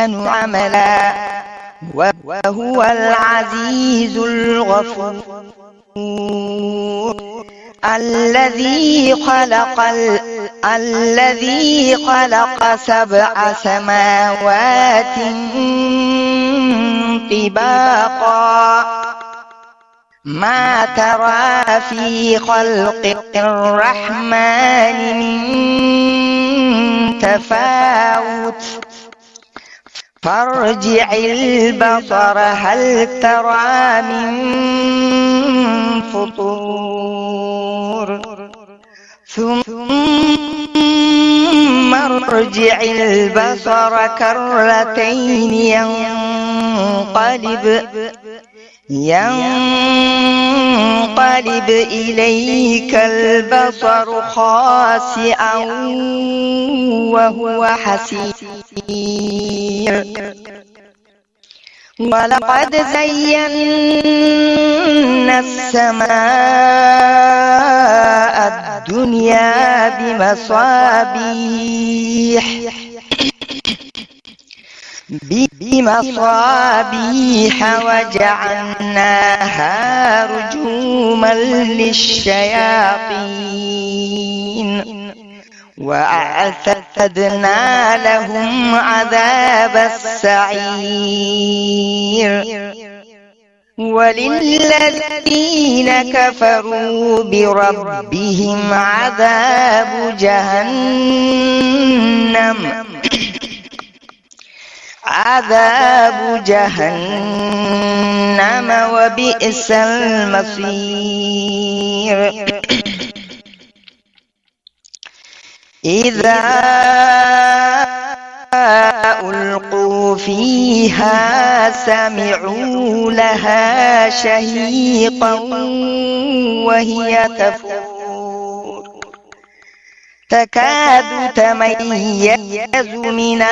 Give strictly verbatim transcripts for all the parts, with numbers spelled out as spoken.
أحسن عملا وهو العزيز الغفور الذي خلق ال... الذي خلق سبع سماوات طباقا ما ترى في خلق الرحمن من تفاوت فارجع البصر هل ترى من فطور ثم ارجع البصر كرتين ينقلب ينقلب إليك البصر خاسئا وهو حسير ولقد زينا السماء الدنيا بمصابيح بمصابيح وجعلناها رجوما للشياطين وأعتدنا لهم عذاب السعير وللذين كفروا بربهم عذاب جهنم عذاب جهنم وبئس المصير إذا ألقوا فيها سمعوا لها شهيقا وهي تفور تكاد تميز من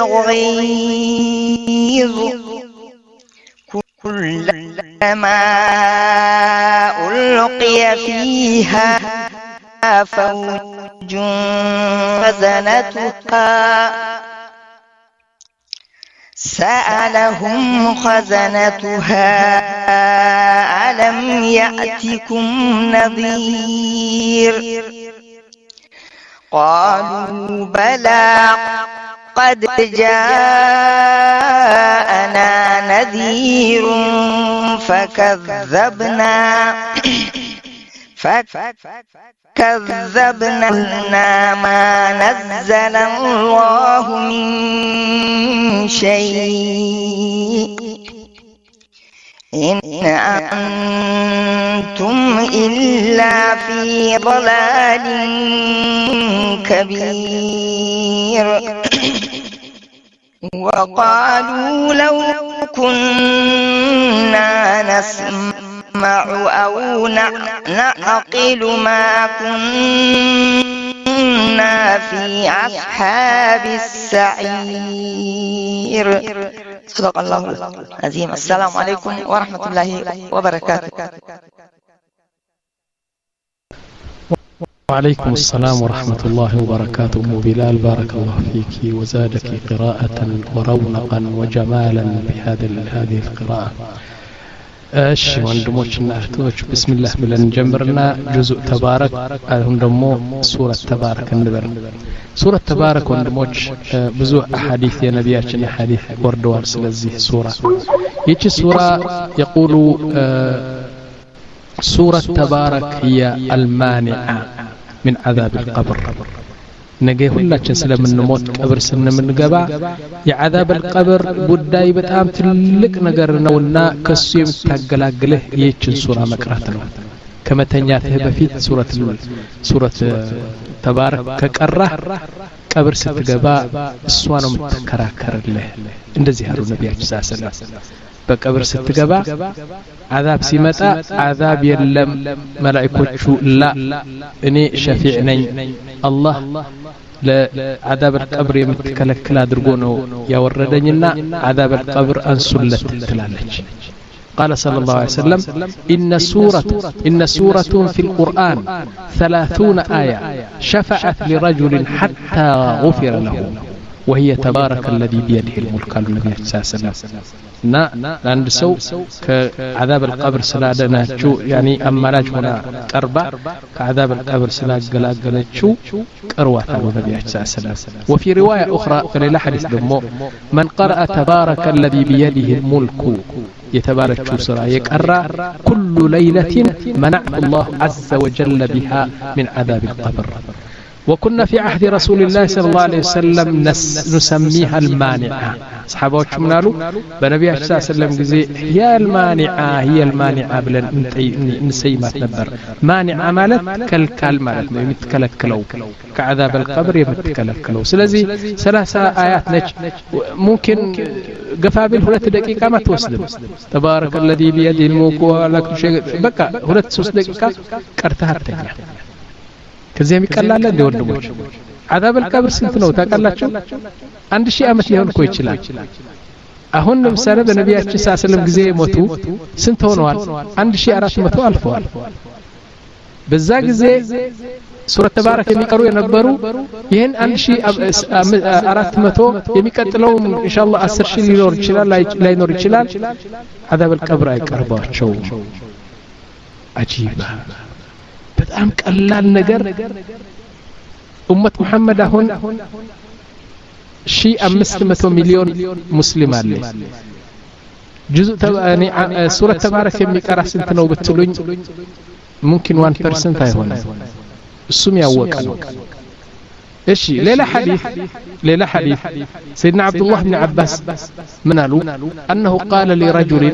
الغيظ كلما ألقي فيها فوج خزنتها سألهم خزنتها ألم يأتكم نذير قالوا بلى قد جاءنا نذير فكذبنا فكذبنا ما نزل الله من شيء إن أنتم إلا في ضلال كبير وقالوا لو كنا نسمع أو نعقل ما كنا في أصحاب السعير. صدق الله العظيم. السلام عليكم ورحمة الله وبركاته. وعليكم السلام ورحمة الله وبركاته. أم بلال بارك الله فيك وزادك قراءة ورونقا وجمالا بهذه هذه القراءة. እሺ ወንድሞችና እህቶች ቢስሚላህ ብለን ጀምርና ጁዙእ ተባረክ አሁን ደግሞ ሱረት ተባረክ እንበል። ሱረት ተባረክ ወንድሞች ብዙ አሐዲስ የነቢያችን አሐዲስ ወርደዋል ስለዚህ ሱራ። ይቺ ሱራ يقول سورة تبارك هي المانعة من عذاب القبر. نجي ሁላችን ስለምንሞት ቀብር ስንምንገባ የعذاب القبر ጉዳይ በጣም ትልቅ ነገር ነውና ከሱ የምታገላግልህ ይህችን ሱራ መቅራት ነው። ከመተኛትህ በፊት ሱረት ሱረት ተባረክ ከቀራህ ቀብር ስትገባ እሷ ነው የምትከራከርልህ። እንደዚህ አሉ ነቢያችን ሰለላሁ ዐለይሂ ወሰለም። በቀብር ስትገባ عذاب ሲመጣ عذاب የለም መላእክቶቹ ላ እኔ ሸፊዕ ነኝ አላህ ለعذاب القبر የምትከለክል አድርጎ ነው ያወረደኝና عذاب القبر አንሱለት ትላለች። قال صلى الله عليه وسلم إن سورة إن سورة في القرآن ثلاثون آية شفعت لرجل حتى غفر له وهي تبارك الذي بيده الملك قال النبي صلى الله عليه وسلم نا عند سو كعذاب القبر سلادناچو يعني امالاج هنا قربا كعذاب القبر سلاغلاغلچو قروات النبي صلى الله عليه وسلم وفي روايه اخرى فلا حديث دمو من قرأ تبارك الذي بيده الملك يتبارك سورة يقرأ كل ليلة منع الله عز وجل بها من عذاب القبر وكنا في عهد رسول الله صلى الله عليه وسلم نسميها المانعة صحابة منالو بنبي صلى الله عليه وسلم جزي هي المانعة هي المانعة بلن نسيمات نبر مانعة مالت كالكال مالت يمتكلكلو كعذاب القبر يمتكلكلو سلازي ثلاثة آيات نج ممكن قفابل هلت دقيقة ما توصل تبارك الذي بيده الملك وعلى كل شيء بقى هلت سوس دقيقة كرتها التانية كزي የሚቀላል እንደ ወንድሞች عذاب القبر ስንት ነው ታውቃላችሁ አንድ ሺህ አመት ሊሆን እኮ ይችላል አሁን ለምሳሌ በነቢያችን ሰለላሁ ዐለይሂ ወሰለም ጊዜ ሞቱ ስንት ሆነዋል አንድ ሺህ አራት መቶ አልፈዋል በዛ ጊዜ ሱረቱ ተባረክ የሚቀሩ የነበሩ ይሄን አንድ ሺህ አራት መቶ የሚቀጥለው ኢንሻአላህ አስር ሺህ ሊኖር ይችላል ላይኖር ይችላል عذاب القبر አይቀርባቸው አጂባ በጣም ቀላል ነገር ኡመት መሐመድ አሁን ሺህ አምስት መቶ ሚሊዮን ሙስሊም አለ ጁዝ ተባኒ ሱረቱ ተባረክ የሚቀራ ስንት ነው ብትሉኝ ممكن واحد بالمئة አይሆንም እሱም ያወቀ ነው እሺ ሌላ ሐዲስ ሌላ ሐዲስ سيدنا عبد الله بن عباس من قالوا انه قال لرجل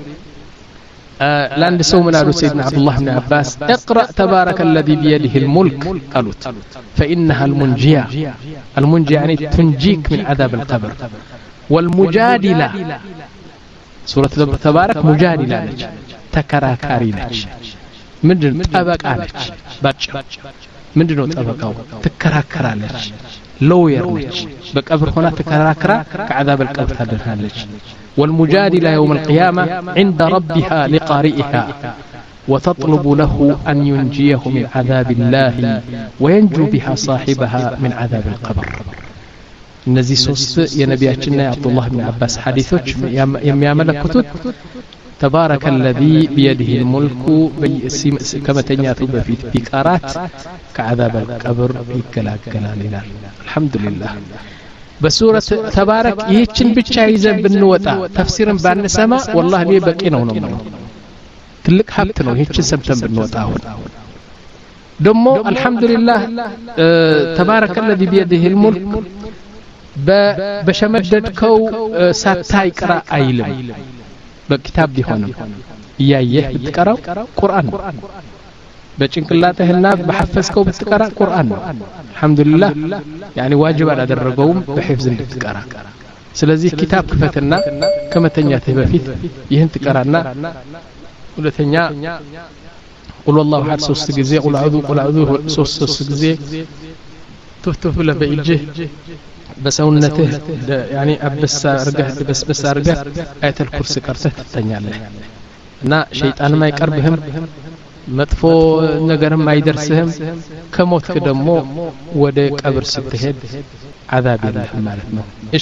لاند سو من قالوا سيدنا عبد الله بن عباس اقرأ تبارك الذي بيده الملك قالوا فإنها المنجية المنجية يعني تنجيك من عذاب القبر والمجادلة سورة تبارك مجادلة لك تكراكاري لك ምንድን ጠበቃ ነች ባጭ ምንድነው ጠበቃው ትከራከራለች ሎየር ነች በቀብር ሆና ተከራከራ ከعذاب القبر ታድናለች والمجادلة يوم القيامة عند ربها لقارئها وتطلب له أن ينجيه من عذاب الله وينجو بها صاحبها من عذاب القبر እነዚህ ሶስት የነቢያችንና የአብዱላህ ኢብኑ አባስ ሐዲሶች የሚያመለክቱት تبارك الذي بيده الملك كما تنياتو بفيت بكارات كعذاب القبر يكلاكلال لنا الحمد لله بسورة تبارك يهچن بچا يزن بنوطا تفسيرن بانسما والله لي بقي ነው ነው ትልቅ ሀብት ነው ይህችን ሰምተን ብንወጣ አሁን ደሞ አልহামዱሊላህ تبارك الذي بيده الملك በሸመደድከው ሳታይ ቅራ አይልም በኪታብ ቢሆንም ያየህ ብትቀራው ቁርአን በጭንቅላትህና በሐፈዝከው ብትቀራ ቁርአን ነው አልহামዱሊላህ يعني واجب አላደረገውም በህፍዝ እንድትቀራ ስለዚህ ኪታብ ክፈትና ከመተኛትህ በፊት ይህን ትቀራና ሁለተኛ ቁል والله احد ሶስት ጊዜ ቁል አዑዙ ቁል አዑዙ ሶስት ሶስት ጊዜ ትፍትፍ ለበእጅህ በሰውነትህ يعني አብሳ አርገህ በስበስ አርገህ አያተል ኩርሲ ቀርተህ ትተኛለህ እና ሸይጣንም አይቀርብህም መጥፎ ነገርም አይደርስህም ከሞትክ ደግሞ ወደ ቀብር ስትሄድ عذاب የለህም ማለት ነው እሺ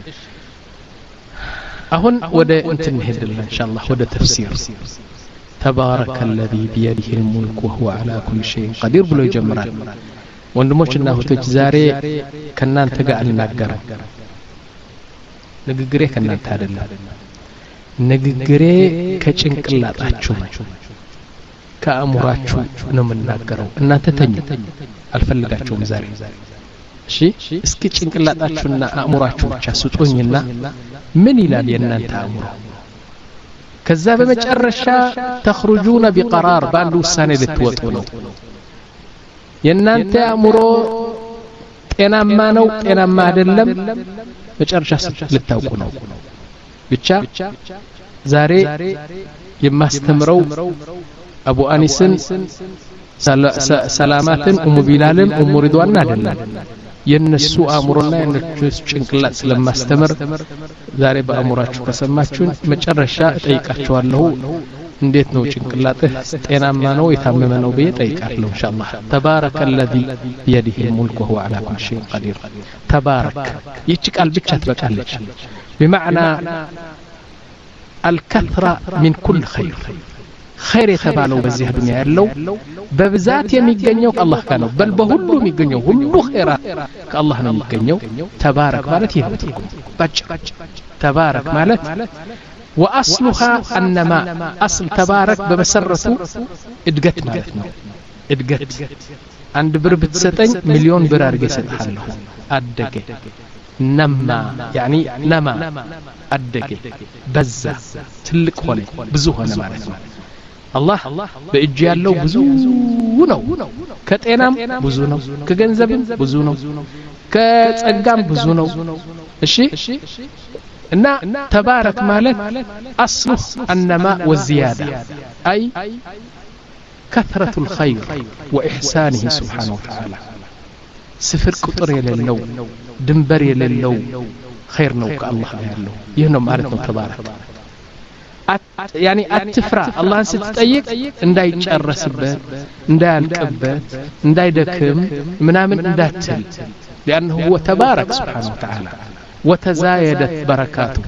አሁን ወደ እንትን እንሄድልን ኢንሻአላህ ወደ ተፍሲር تبارك الذي بيده الملك وهو على كل شيء قدير ብሎ ይጀምራል ወንድሞችና እህቶች ዛሬ ከናንተ ጋር አልናገርም ንግግሬ ከናንተ አይደለም ንግግሬ ከጭንቅላታችሁ ነው ከአእምሯችሁ ነው የምናገረው እናንተ ተኙ አልፈልጋችሁም ዛሬ እሺ እስኪ ጭንቅላታችሁና አእምሯችሁ ብቻ ስጡኝና ምን ይላል የናንተ አእምሮ ከዛ በመጨረሻ تخرجون بقرار ባንዱ ውሳኔ ልትወጡ ነው የናንተ አእምሮ ጤናማ ነው ጤናማ አይደለም መጨረሻ ልታውቁ ነው ብቻ ዛሬ የማስተምረው አቡ አኒስን ሰላማትን ኡሙ ቢላልን ኡሙ ሪድዋን አይደለም የነሱ አእምሮና የነሱ ጭንቅላት ስለማስተምር ዛሬ በአእምሯችሁ ከሰማችሁን መጨረሻ እጠይቃችኋለሁ እንዴት ነው ጭንቅላትህ ጤናማ ነው የታመመ ነው በየጠይቃለሁ ኢንሻአላህ ተባረከ الذي بيده الملك وهو على كل شيء قدير تبارك ይቺ ቃል ብቻ ትበቃለች بمعنى الكثرة من كل خير خير የተባለው በዚህ ዱንያ ያለው በብዛት የሚገኘው ከአላህ ጋር ነው በል በሁሉ የሚገኘው ሁሉ ኸይራት ከአላህ ነው የሚገኘው ተባረክ ማለት ይሄ ነው ባጭ ተባረክ ማለት واصلها النماء اصل تبارك بمسرته ادغت ማለት ነው ادغت አንድ ብር ብትሰጠኝ ሚሊዮን ብር አድርጌ እሰጥሃለሁ አደገ ነማ يعني نما አደገ በዛ ትልቅ ሆነ ብዙ ሆነ ማለት ነው አላህ በእጅ ያለው ብዙ ነው ከጤናም ብዙ ነው ከገንዘብም ብዙ ነው ከጸጋም ብዙ ነው እሺ እና ተባረክ ማለት اصله النماء والزياده اي كثرة الخير واحسانه سبحانه وتعالى سفر قطر يلለው ድንበር የሌለው خير ነው ከአላህ ያለው ይህ ነው ማለት ነው ተባረክ يعني አትፍራ አላህን ስትጠይቅ እንዳይጨርስበት እንዳያልቅበት እንዳይደክም ምናምን እንዳትል لانه هو تبارك سبحانه وتعالى وتزايدت بركاته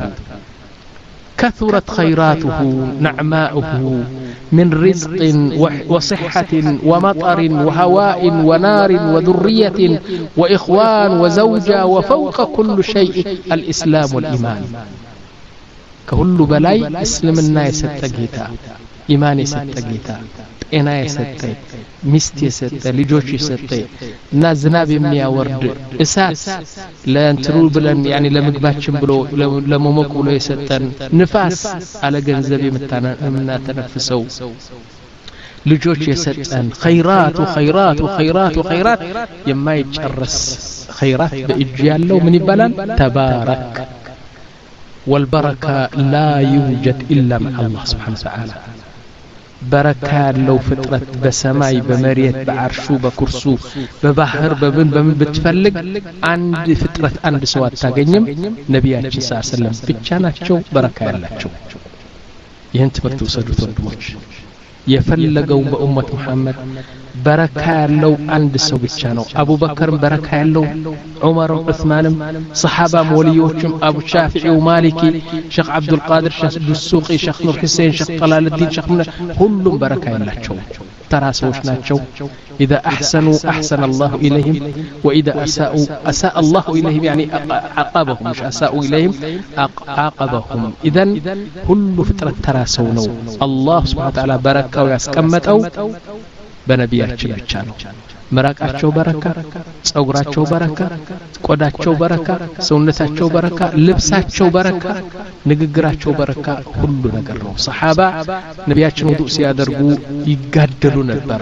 كثرت خيراته نعماؤه من رزق وصحة ومطر وهواء ونار وذرية وإخوان وزوجة وفوق كل شيء الإسلام والإيمان كل بلاي اسلمنا يستجيتا إيمان يستجيتا ጤና የሰጠ ሚስት የሰጠ ልጆች የሰጠ እና ዝናብ የሚያወርድ እሳት ለእንትሩ ብለን يعني ለምግባችን ብሎ ለመሞቅ ብሎ የሰጠን ንፋስ አለ ገንዘብ የምናተነፍሰው ልጆች የሰጠን ኸይራቱ ኸይራቱ ኸይራቱ ኸይራት የማይጨርስ ኸይራት በእጅ ያለው ምን ይባላል ተባረክ والبركة لا يوجد إلا مع الله سبحانه وتعالى بركة لو فطرت بسماي بمريت بعرشو بكرسو ببحر ببن بمن بتفلق عند فطرت عند سوات تاغنيم نبياتي صلى الله عليه وسلم بيتشاناچو بركة ያላቸው ይህን ትምህርት ወሰዱት ወንድሞች የፈለገው በኡመት መሐመድ በረካ ያለው አንድ ሰው ብቻ ነው አቡ በከርም በረካ ያለው ዑመርም ዑስማንም ሰሃባም ወልዮችም አቡ ሻፊዒ ወማሊኪ ሼኽ አብዱል ቃድር ሼኽ ዱሱቂ ሼኽ ኑር ሁሴን ሼኽ ጠላልዲን ሼኽ ሁሉም በረካ ያላቸው ተራሶች ናቸው اذا احسنوا احسن الله اليهم واذا اساءوا اساء الله اليهم يعني عاقبهم مش اساءوا اليهم عاقبهم اذا كل فتره تراسو ነው الله سبحانه وتعالى بركاው ያስቀመጠው በነቢያችን ብቻ ነው መራቃቸው በረካ ጸጉራቸው በረካ ቆዳቸው በረካ ሰውነታቸው በረካ ልብሳቸው በረካ ንግግራቸው በረካ ሁሉ ነገር ነው ሰሃባ ነቢያችን ውዱእ ሲያደርጉ ይጋደሉ ነበር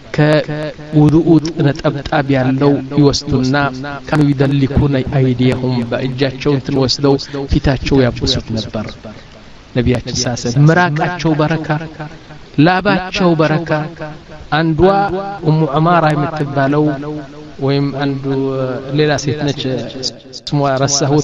ከውዱኡ ነጠብጣብ ያለው ይወስዱና ካኑ ይደልኩና አይዲያሁም በእጃቸው እንትን ወስደው ፊታቸው ያብሱት ነበር ነቢያችን ሳሰ መራቃቸው በረካ ላባቸው በረካ አንዷ ኡሙ ዑማራ የምትባለው ወይም አንዱ ሌላ ሴት ነች ስሟ ረሳሁት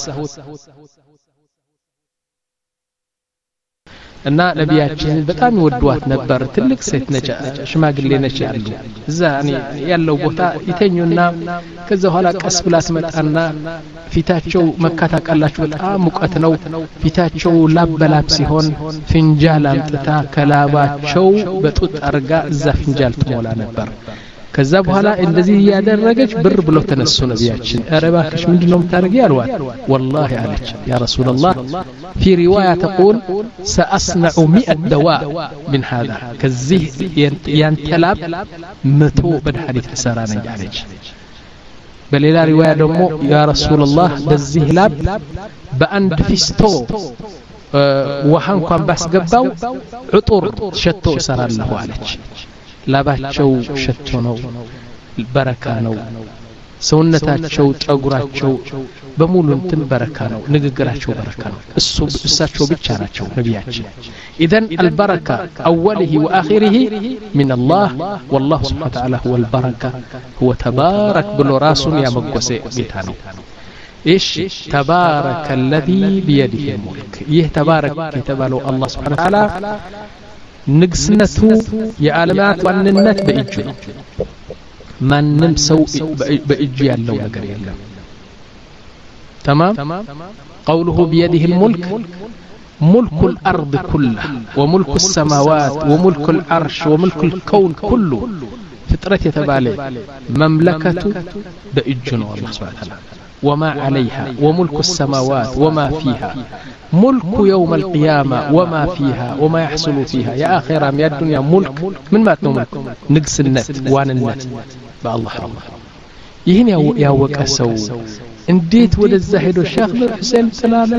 እና ነቢያችን በጣም ይወዷት ነበር ትልቅ ሴት ነች ሽማግሌ ነች ያሉ እዛ እኔ ያለው ቦታ ይተኙና ከዛ ኋላ ቀስ ብላ ትመጣና ፊታቸው መካታቃላችሁ በጣም ሙቀት ነው ፊታቸው ላበላብ ሲሆን ፍንጃል አምጥታ ከላባቸው በጡጥ አርጋ እዛ ፍንጃል ትሞላ ነበር ከዛ በኋላ እንደዚህ ያደረገች ብር ብለው ተነሱ ነቢያችን አረባክሽ ምንድነው የምታረጊ ያሏት والله አለች يا رسول الله في روايه تقول ساصنع مئة دواء من هذا كذي ينتلاب مئة بدحديث سرانه ያለች በሌላ ሪዋያ ደግሞ يا رسول الله በዚህ ላብ በአንድ ፊስቶ ውሃ እንኳን ባስገባው ዕጡር ሸቶ ሰራለሁ አለች ላባቸው ሸቶ ነው በረካ ነው ሰውነታቸው ጸጉራቸው በሙሉ እንትን በረካ ነው ንግግራቸው በረካ ነው እሱ እሳቸው ብቻ ናቸው ነቢያችን اذا البركه اوله واخره من الله والله سبحانه وتعالى هو البركه هو تبارك بالراس يا مغوسه ጌታ ነው ايش تبارك الذي بيده الملك يه تبارك የተባለው الله سبحانه وتعالى ንግስነቱ የዓለማት ዋንነት በእጁ ነው ማንም ሰው በእጁ ያለው ነገር የለም تمام قوله بيده الملك ملك الأرض كلها وملك السماوات وملك العرش وملك الكون كله فطرة يتبالي مملكة بإجنه الله سبحانه وتعالى وما عليها وملك السماوات وما فيها ملك يوم القيامة وما فيها وما يحصل فيها يا آخرة يا الدنيا ملك من ما تنملك نقص النت وان النت بالله الله يهن يا وكسو انديت ولد الزاهد الشيخ نور حسين سلالة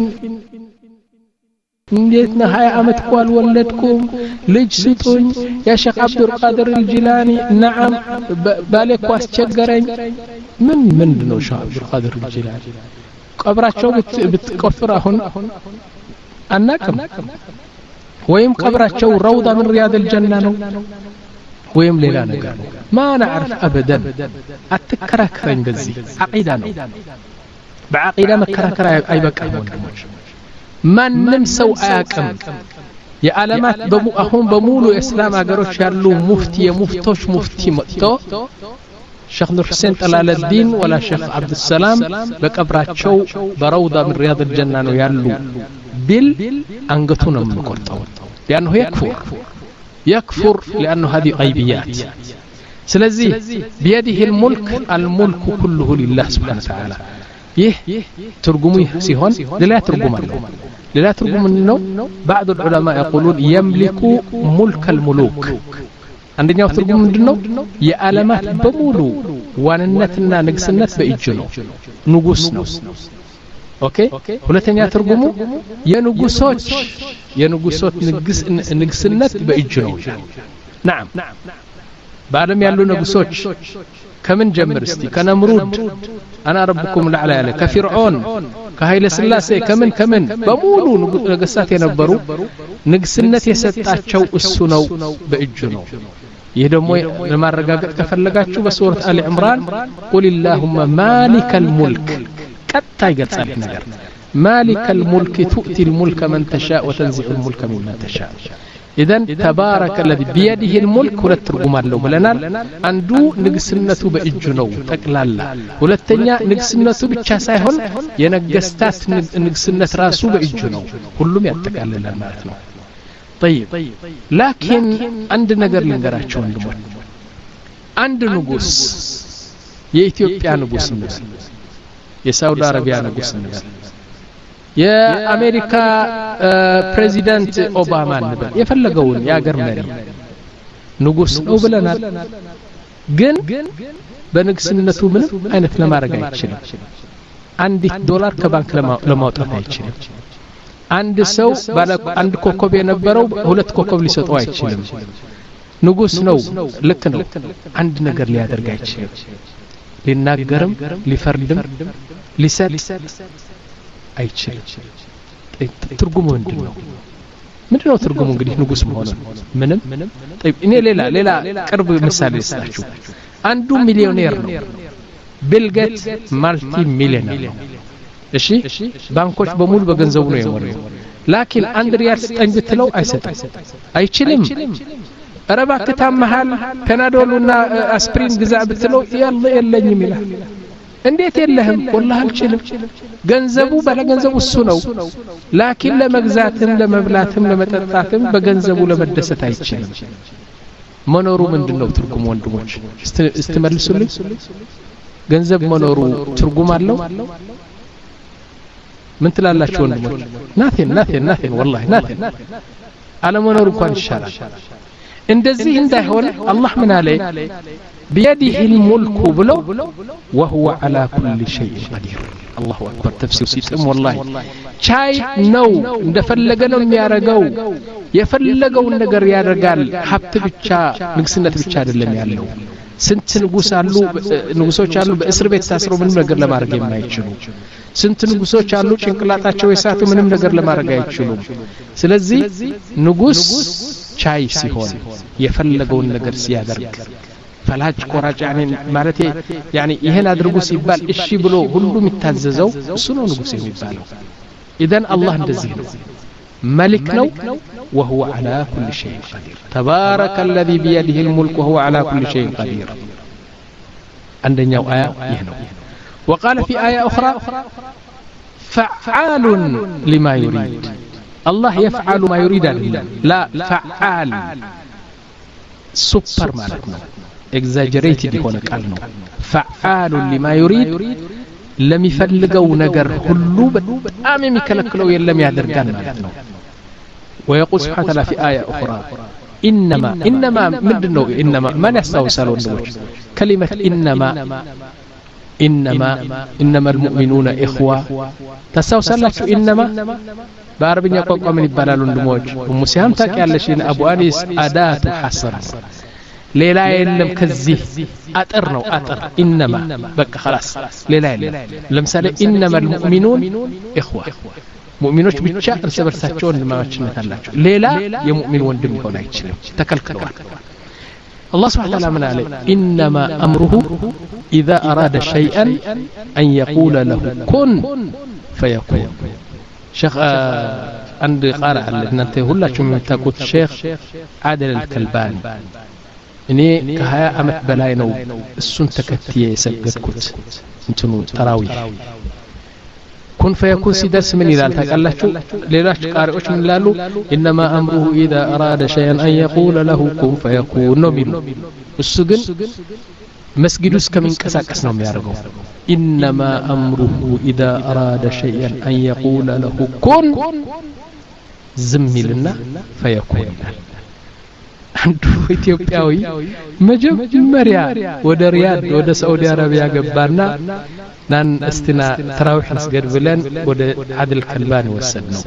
انديتنا هاي عمت قوال ولدكم ليج ستون يا شيخ عبد القادر الجيلاني نعم بالك واس تشجرين من من دنو شيخ عبد القادر الجيلاني قبراتشو بتكفر هنا أنكم ويم قبراتشو روضة من رياض الجنة ويم ليلا نقال ما نعرف أبدا أتكركرين بزي عقيدة نو بعقيدة مكركر أي بك ما نمسو آكم يا علامات بمو أهم بمولو إسلام أجروش يالو مفتي مفتوش مفتي متو شيخ نور حسين طلال الدين ولا شيخ عبد السلام بقبراتشو بروضة من رياض الجنة يالو بال أنقطونا من قرطو لأنه يكفر يكفر لأنه هذه غيبيات سلزي بيده الملك الملك كله لله سبحانه وتعالى يه ترجمه سيهون لا ترجم له لا ترجم منه بعض العلماء يقولون يملك ملك الملوك عندنا ترجم منه يا علامات بمولو واننتنا نقصنت بإجنو نقصنا اوكي ሁለተኛ ትርጉሙ የንጉሶች የንጉሶች ንግስ ንግስነት በእጁ ነው نعم بعدم ያሉ ንጉሶች ከምን ጀምር እስቲ ከነምሩድ انا ربكم الاعلى ያለ ከፊርዖን ከኃይለ ሥላሴ ከምን ከምን በሙሉ ነገስታት የነበሩ ንግስነት የሰጣቸው እሱ ነው በእጁ ነው ይህ ደግሞ ለማረጋገጥ ከፈለጋችሁ በሱረት አሊ ኢምራን قل اللهم مالك الملك قطع يقصل ነገር مالك الملك تؤتي الملك من تشاء وتنزع الملك ممن تشاء اذا تبارك الذي بيده الملك ሁለት ትርጉም አለው ብለናል አንዱ ንግስነቱ በእጁ ነው ጠቅላላ ሁለተኛ ንግስነቱ ብቻ ሳይሆን የነገስታት ንግስነት ራሱ በእጁ ነው ሁሉም ያጠቃልላል ማለት ነው طيب لكن አንድ ነገር ልንገራችሁ ወንድሞች አንድ ንጉስ የኢትዮጵያ ንጉስ ነው የሳውዲ አረቢያ ንጉስ ነው የአሜሪካ ፕሬዚዳንት ኦባማ ነበር የፈለገውን ያገር መሪ ንጉስ ነው ብለናል ግን በንግስነቱ ምንም አይነት ለማድረግ አይችልም አንዲት ዶላር ከባንክ ለማውጣት አይችልም አንድ ሰው ባለ አንድ ኮከብ የነበረው ሁለት ኮከብ ሊሰጠው አይችልም ንጉስ ነው ልክ ነው አንድ ነገር ሊያደርግ አይችልም ሊናገርም ሊፈርድም ሊሰጥ አይችልም ትርጉሙ ምንድነው ምንድነው ትርጉሙ እንግዲህ ንጉስ መሆኑ ምንም طيب እኔ ሌላ ሌላ ቅርብ ምሳሌ ልስጣችሁ አንዱ ሚሊዮኔር ነው ቢል ጌትስ ማልቲ ሚሊዮነር ነው እሺ ባንኮች በሙሉ በገንዘቡ ነው የሞሉት ላኪን አንድ ሪያል ስጠኝ ብትለው አይሰጥም አይችልም ረባ ከተማሃል ፔናዶልና አስፕሪን ግዛ ብትለው ያለ የለኝም ይላል እንዴት የለህም والله አልችልም ገንዘቡ ባለገንዘቡ እሱ ነው ላኪን ለመግዛትም ለመብላትም ለመጠጣትም በገንዘቡ ለመደሰት አይችልም መኖሩ ምንድነው ትርጉም ወንድሞች እስትመልሱልኝ ገንዘብ መኖሩ ትርጉም አለው ምን ትላላችሁ ወንድሞች ናቴን ናቴን ናቴን والله ናቴን አለ መኖሩ እንኳን ይሻላል እንደዚህ እንዳይሆን አላህ ምን አለ بيده الملك بلو وهو على كل شيء قدير الله اكبر تفسير سيتم والله شاي نو እንደፈለገ ነው የሚያረጋው የፈለገው ነገር ያደርጋል ሀብት ብቻ ንግስነት ብቻ አይደለም ያለው ስንት ንጉስ አሉ ንጉሶች አሉ በእስር ቤት ታስረው ምንም ነገር ለማድረግ የማይችሉ ስንት ንጉሶች አሉ ጭንቅላታቸው የሳቱ ምንም ነገር ለማድረግ አይችሉም ስለዚህ ንጉስ ቻይ ሲሆን የፈለገውን ነገር ሲያደርግ ፈላጭ ቆራጭ يعني ማለት يعني ይሄን አድርጉ ሲባል እሺ ብሎ ሁሉም ይታዘዘው እሱ ነው ንጉስ የሚባለው اذا الله እንደዚህ ነው መሊክ ነው وهو على كل شيء قدير تبارك الذي بيده الملك وهو على كل شيء قدير عندنا آية يهنو وقال في آية أخرى فعال لما يريد الله يفعل ما يريد لله لا فعال سوبر مالتنا exaggerated يكون قالنا فعال لما يريد لم يفلقوا نجر كله بأم يكلكلوا يلم يادرقان مالتنا ويقول سبحانه وتعالى في آية أخرى إنما إنما مدنو إنما ما نستوصلون كلمة إنما إنما إنما المؤمنون إخوة تستوصلت إنما بعربي يقول قوم يبالون دموج ومسيهم تاكي على شيء أبو أنيس أداة حصر ليلا يلم كزيه أترنو أتر إنما بك خلاص ليلا يلم لمثال إنما المؤمنون إخوة مؤمنوش بيتشا እርስ በርሳቸው እንደማዋችነት አላቸው ሌላ የሙእሚን ወንድም ሆነ አይችልም ተከልክለዋል الله سبحانه وتعالى من عليه إنما أمره إذا أراد شيئا أن يقول له كن فيكون شيخ عند قارئ اللي انت ሁላችሁም የምታውቁት ሼክ عادل الكلباني እኔ ከሀያ አመት በላይ ነው እሱን ተከትዬ የሰገድኩት እንትኑ ተራዊህ كن فيكون سيدرس من إذا التقلتشو ليلاش قارئوش من لالو إنما أمره إذا أراد شيئا أن يقول له كن فيكون نميلو السجن مسجدوس كمين كسا كسنهم يارغو إنما أمره إذا أراد شيئا أن يقول له كن زميلنا فيكون عنده إثيوبياوي مجمريا ودا رياض ودا سعودي عربية قبارنا نان استنا تراوح نسجد بلن ودا عادل الكلباني وسدنو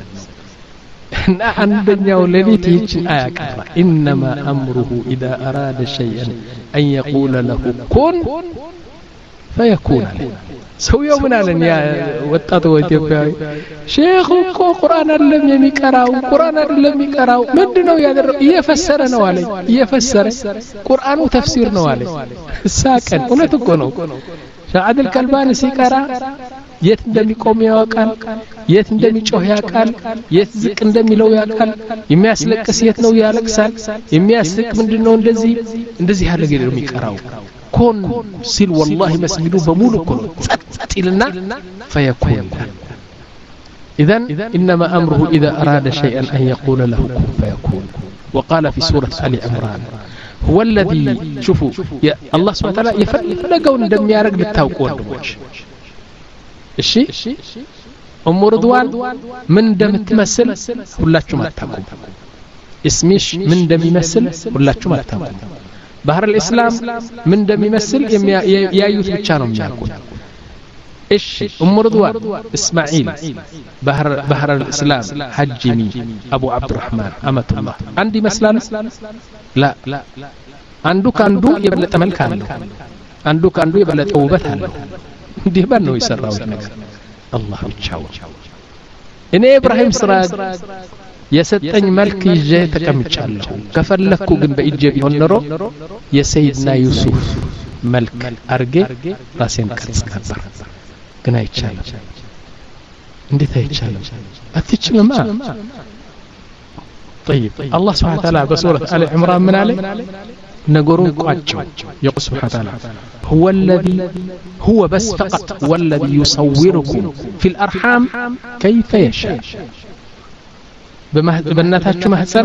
عندنا ولدي تيجي آية كبرى إنما أمره إذا أراد شيئا أن يقول له كن فيكون له سوي يومنا لن يا وطاطو إثيوبياوي شيخ قرآن لم يقراو قرآن لم يقراو مدنو يادر يفسرنا عليه يفسر قرآن وتفسير نوالي ساكن ولا تكونوا شاعد الكلباني سيقرا የት እንደሚቆም ያውቃል የት እንደሚጮህ ያውቃል የት ዝቅ እንደሚለው ያውቃል የሚያስለቅስ የት ነው ያለቅሳል የሚያስቅ ምንድነው እንደዚህ እንደዚህ ያለ ነገር የሚቀራው كون سيل والله مسجدو بمولو كله تتلنا فيكون إذن إنما أمره إذا أراد شيئا أن يقول له كن فيكون وقال في سورة آل عمران هو الذي شوفوا يا الله سبحانه وتعالى يفلقوا ندم يارق بالتوقع والدموج الشيء أم رضوان من دم تمثل كلاتكم أتاكم اسميش من دم يمثل كلاتكم أتاكم بحر الإسلام من دم يمثل يايوت بتشانهم ياكل إيش أم رضوان إسماعيل بحر بحر الإسلام حجمي أبو عبد الرحمن أمة الله عندي مثلا لا عندك عنده يبلغ ملك عنده عندك عنده يبلغ توبة عنده دي بانو يسرعوا النجار الله يتشاور إن إبراهيم سراج يستن ملك يجي تكمل كفلكو جنب إيجابي هنرو يا سيدنا يوسف ملك أرجع راسين كرس كبر كنا يتشال عندي تيتشال أتيتشال ما طيب الله سبحانه وتعالى بسورة آل عمران من عليه نقولون قاتشو يقول سبحانه وتعالى هو الذي هو بس فقط هو الذي يصوركم في الأرحام كيف يشاء بناتاتشو محسن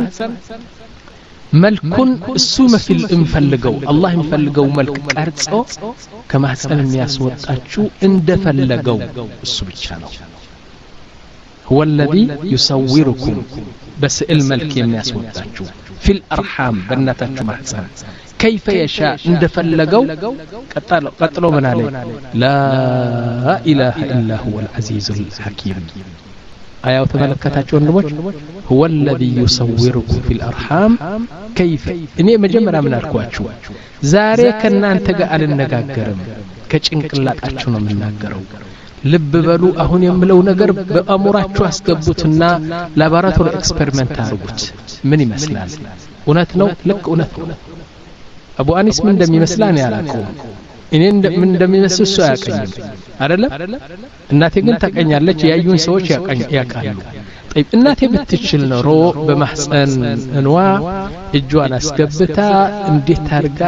ملكون السومة في المفلقو الله مفلقو ملك كارتسو كما حسن الناس وطاتشو اندفلقو السوبتشانو هو الذي يصوركم بس الملك الناس وطاتشو في الأرحام بناتاتشو محسن كيف يشاء اندفلقو قتلوا قتلوا من عليه لا إله إلا هو العزيز الحكيم آية وتملكتاتشون نموش هو الذي يصوركم في الأرحام كيف إني مجمرة من أركواتشو زاري كنا انتقى على النقاقرم كچنك الله أتشونا من نقرم لب بلو أهون يملو نقر بأموراتشو أسقبوتنا لاباراتور اكسبرمنت أربوت مني مسلان ونتنو لك ونتنو أبو أنيس من دمي مسلاني علىكم إنين من دمي مسلسو ياكيم أرلا الناتي قلت أكيني عليك يأيون سوش ياكيم طيب እናቴ ብትችል ኖሮ በማህፀን እንዋ እጇን አስገብታ እንዴት ታርጋ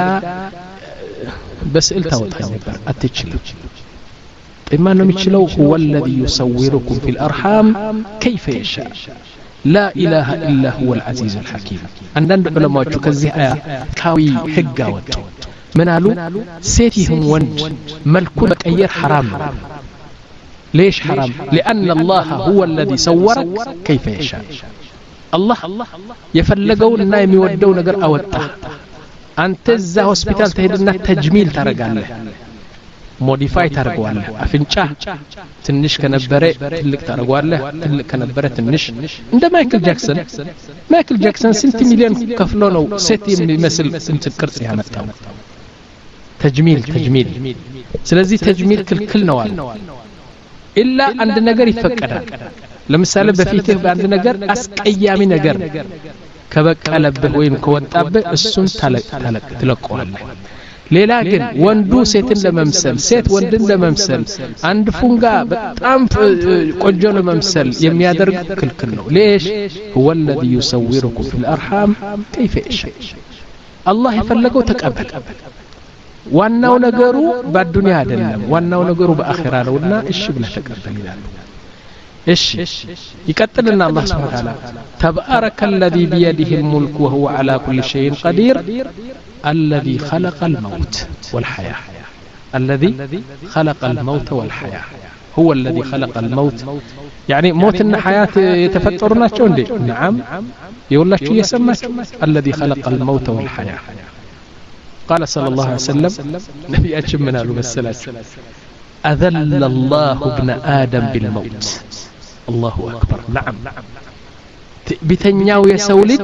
በስዕል ታወጣ ነበር አትችልም طيب ما ነው የሚችለው هو الذي يصوركم في الارحام كيف يشاء لا اله الا هو العزيز الحكيم አንዳንድ ዑለማዎቹ ከዚህ አያ ካዊ ህግ አወጡ ምን አሉ ሴት ይሁን ወንድ መልኩን መቀየር حرام ነው ليش حرام لان الله هو الذي صورك كيف يشاء الله يفلغውና የሚወደው ነገር አወጣ አንተ እዛ ሆስፒታል ተሄድና ተጅሚል ታረጋለህ ሞዲፋይ ታረጋለህ አፍንጫ ትንሽ ከነበረ ትልቅ ታረጋለህ ትልቅ ከነበረ ትንሽ እንደ ማይክል ጃክሰን ማይክል ጃክሰን ስንት ሚሊዮን ከፍሎ ነው ሴት የሚመስል ስንት ቅርጽ ያመጣው ተጅሚል ተጅሚል ስለዚህ ተጅሚል ክልክል ነው አለ ኢላ አንድ ነገር ይፈቀዳል ለምሳሌ በፊትህ በአንድ ነገር አስቀያሚ ነገር ከበቀለብህ ወይም ከወጣብህ እሱን ታለቅ ታለቅ ትለቀዋለህ ሌላ ግን ወንዱ ሴትን ለመምሰል ሴት ወንድን ለመምሰል አንድ ፉንጋ በጣም ቆንጆ ለመምሰል የሚያደርግ ክልክል ነው ليش هو الذي يصوركم في الارحام كيف يشاء الله يفلقው ተቀበል ዋናው ነገሩ በዱንያ አይደለም ዋናው ነገሩ በአኺራ ነውና እሺ ብለህ ተቀበል ይላል እሺ ይቀጥልና አላህ Subhanahu Wa Ta'ala تبارك الذي بيده الملك وهو على كل شيء قدير الذي خلق الموت والحياة الذي خلق الموت والحياة هو الذي خلق الموت يعني موتنا حياة يتفطرنا شوندي نعم يقول لك يسمى الذي خلق الموت والحياة قال صلى الله عليه وسلم نبي أجمنا له بالسلام أذل الله ابن آدم بالموت الله أكبر نعم بتنياو يسولج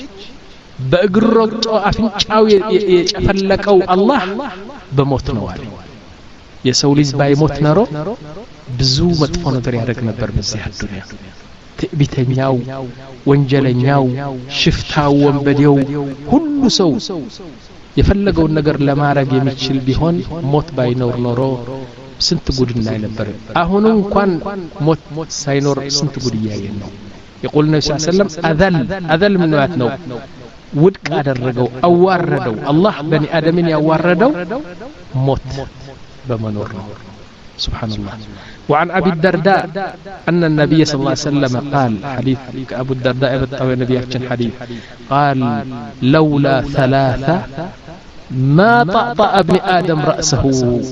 بأقرق أفنشاو يفلقوا الله بموت نوالي يسولج باي موت نرو بزو مطفو نظر يارك نبر بزيها الدنيا بتنياو وانجلنياو شفتاو وانبديو كل سو يفلقوا النجر لما رج يمشي بيهون موت باينور نورو سنت قدنا ينبر أهونون كان موت موت ساينور سنت قديا ينو يقول النبي صلى الله عليه وسلم أذل أذل من واتنو ودك أدرجو أوردو الله بني آدمين يوردو موت بمنور سبحان الله وعن أبي الدرداء أن النبي صلى الله عليه وسلم قال حديث أبو الدرداء بتقول النبي أحسن حديث قال لولا ثلاثة ما طأطأ ابن آدم رأسه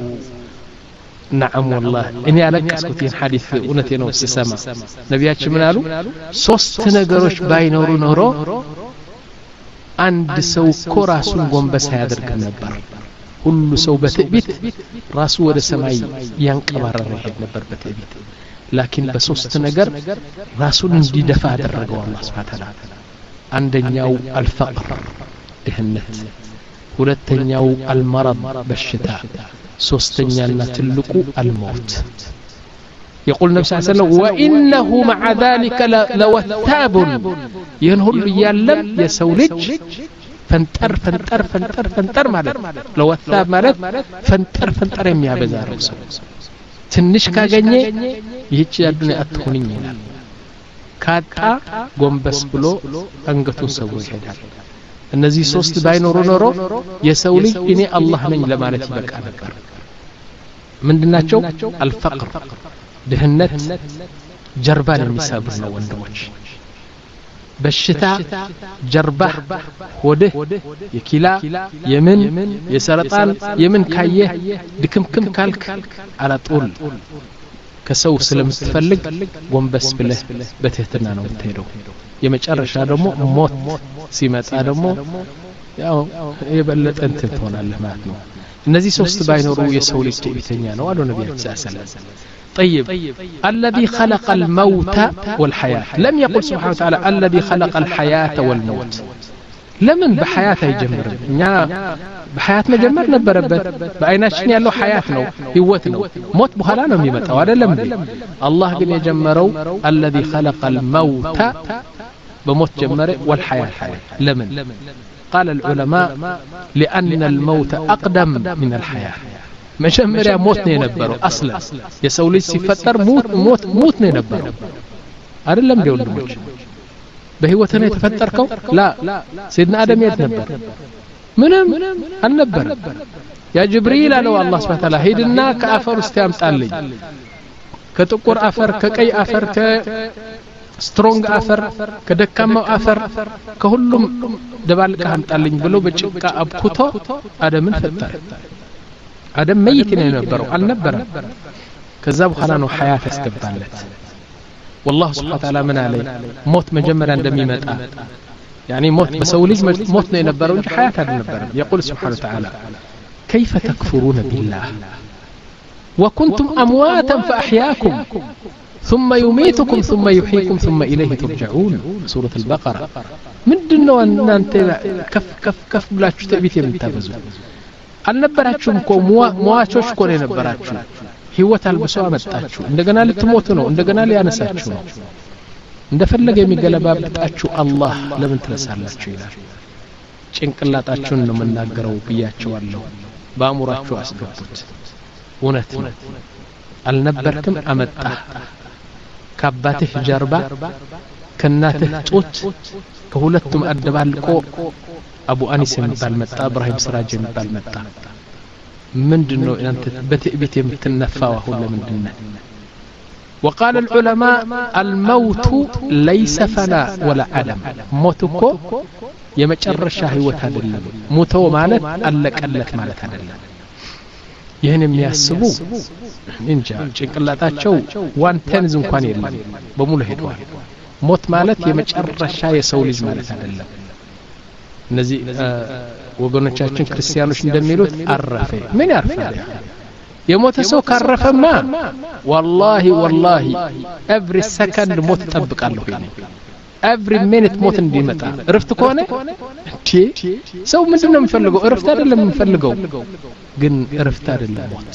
نعم والله إني ألك أسكتين حديث أنتين والسسامة نبي أحسن منالو صوست نقروش باي نورو نورو عند سو كراسون قنبس هادر كنبر كل سو بتأبيت راسو ود سماي ينقبر الرهيب نبر بتأبيت لكن بسوست نقر راسو ندي دفع درجو الله سبحانه وتعالى عندنياو الفقر دهنت ولتنياو المرض بالشتاء سوستنيالنا تلقو الموت يقول النبي صلى الله عليه وسلم وإنه مع ذلك لوثاب ينهل يالم يسولج فانتر فانتر فانتر فانتر مالك لوثاب مالك فانتر فانتر يميا بزار رسول تنش كاغني يجي الدنيا أتخوني ينال كاتا قنبس بلو أنقتو سوي يدال النزي صوست باينورو نورو يسولج إني الله من لمالتي بك أنكر من دناتشو الفقر دهنت جربان المسابرنا وندوش بالشتاء جربه وده يكلا يمن يسرطان يمن كايه دكم كم كالك على طول كسو سلم تفلق ومبس بله بتهتنا ነው ተሄደው የመጨረሻ ደግሞ ሞት ሲመጣ ደግሞ ያው የበለጠ እንትን ትሆናለህ ማለት ነው እነዚህ ሶስት ባይኖሩ የሰው ልጅ ትዕቢተኛ ነው አሉ ነብያችን ሰለላሁ ዐለይሂ ወሰለም طيب الذي خلق الموت والحياة لم يقل سبحانه وتعالى الذي خلق الحياة والموت لمن بحياة يجمر نيا بحياة مجمر نبربت بأيناشني له حياتنا هوتنا موت بخلانا ميمتا ولا لم الله قال يجمروا الذي خلق الموت بموت جمر والحياة لمن قال العلماء لأن الموت أقدم من الحياة مجمريا موت نينبرو اصلا يسولي سيفتر موت موت موت نينبرو አይደለም ደውልሞች በህይወት ነው የተፈጠርከው ላ سيدنا آدم የት ነበር ምንም አልነበር ያ ጅብሪል አለው አላህ Subhanahu Ta'ala ሄድና ከአፈር ውስጥ ያምጣልኝ ከጥቁር አፈር ከቀይ አፈር ከስትሮንግ አፈር ከደካማው አፈር ከሁሉም ደባልቀ አምጣልኝ ብሎ በጭቃ አብኩቶ አደምን ፈጠረ አደም መይት ነው የነበረው አልነበረም ከዛ በኋላ ነው ሐያት ያስገባለት والله سبحانه وتعالى من عليه موت مجمرا እንደሚመጣ يعني موت بسو ليج موت ነው የነበረው እንጂ ሐያት አልነበረም يقول سبحانه وتعالى كيف تكفرون بالله وكنتم امواتا فاحياكم ثم يميتكم ثم يحييكم ثم اليه ترجعون سوره البقره ምንድነው እናንተ ከፍ ከፍ ከፍ ብላችሁ ተቢት የምታበዙ አልነበራችሁም እኮ ሟቾች እኮ ነው የነበራችሁ ህይወት አልበሰው አመጣችሁ እንደገና ልትሞቱ ነው እንደገና ሊያነሳችሁ ነው እንደፈለገ የሚገለባብጣችሁ አላህ ለምን ትረሳላችሁ ይላል ጭንቅላታችሁን ነው መናገረው ብያቸዋለሁ በአሙራችሁ አስገቡት እውነት ነው አልነበርክም አመጣ ከአባትህ ጀርባ ከናትህ ጡት ከሁለቱም አደባልቆ አቡ አኒስ የሚባል መጣ ኢብራሂም ስራጅ የሚባል መጣ ምንድነው እናንተ በትዕቢት የምትነፋው አሁን ለምንድነው وقال العلماء الموت ليس فناء ولا عدم موتكو የመጨረሻ ህይወት አይደለም ሞተው ማለት አለቀለት ማለት አይደለም ይሄን የሚያስቡ እንጃ ጭንቅላታቸው ዋን ቴንዝ እንኳን የለም በሙሉ ሄደዋል ሞት ማለት የመጨረሻ የሰው ልጅ ማለት አይደለም እነዚህ ወገኖቻችን ክርስቲያኖች እንደሚሉት አረፈ ምን ያርፋል የሞተ ሰው ካረፈማ والله والله every second ሞት ተጠብቃለሁ ይሄ every minute ሞት እንዲመጣ እረፍት ከሆነ እንዴ ሰው ምንድነው የሚፈልገው እረፍት አይደለም የሚፈልገው ግን እረፍት አይደለም ሞት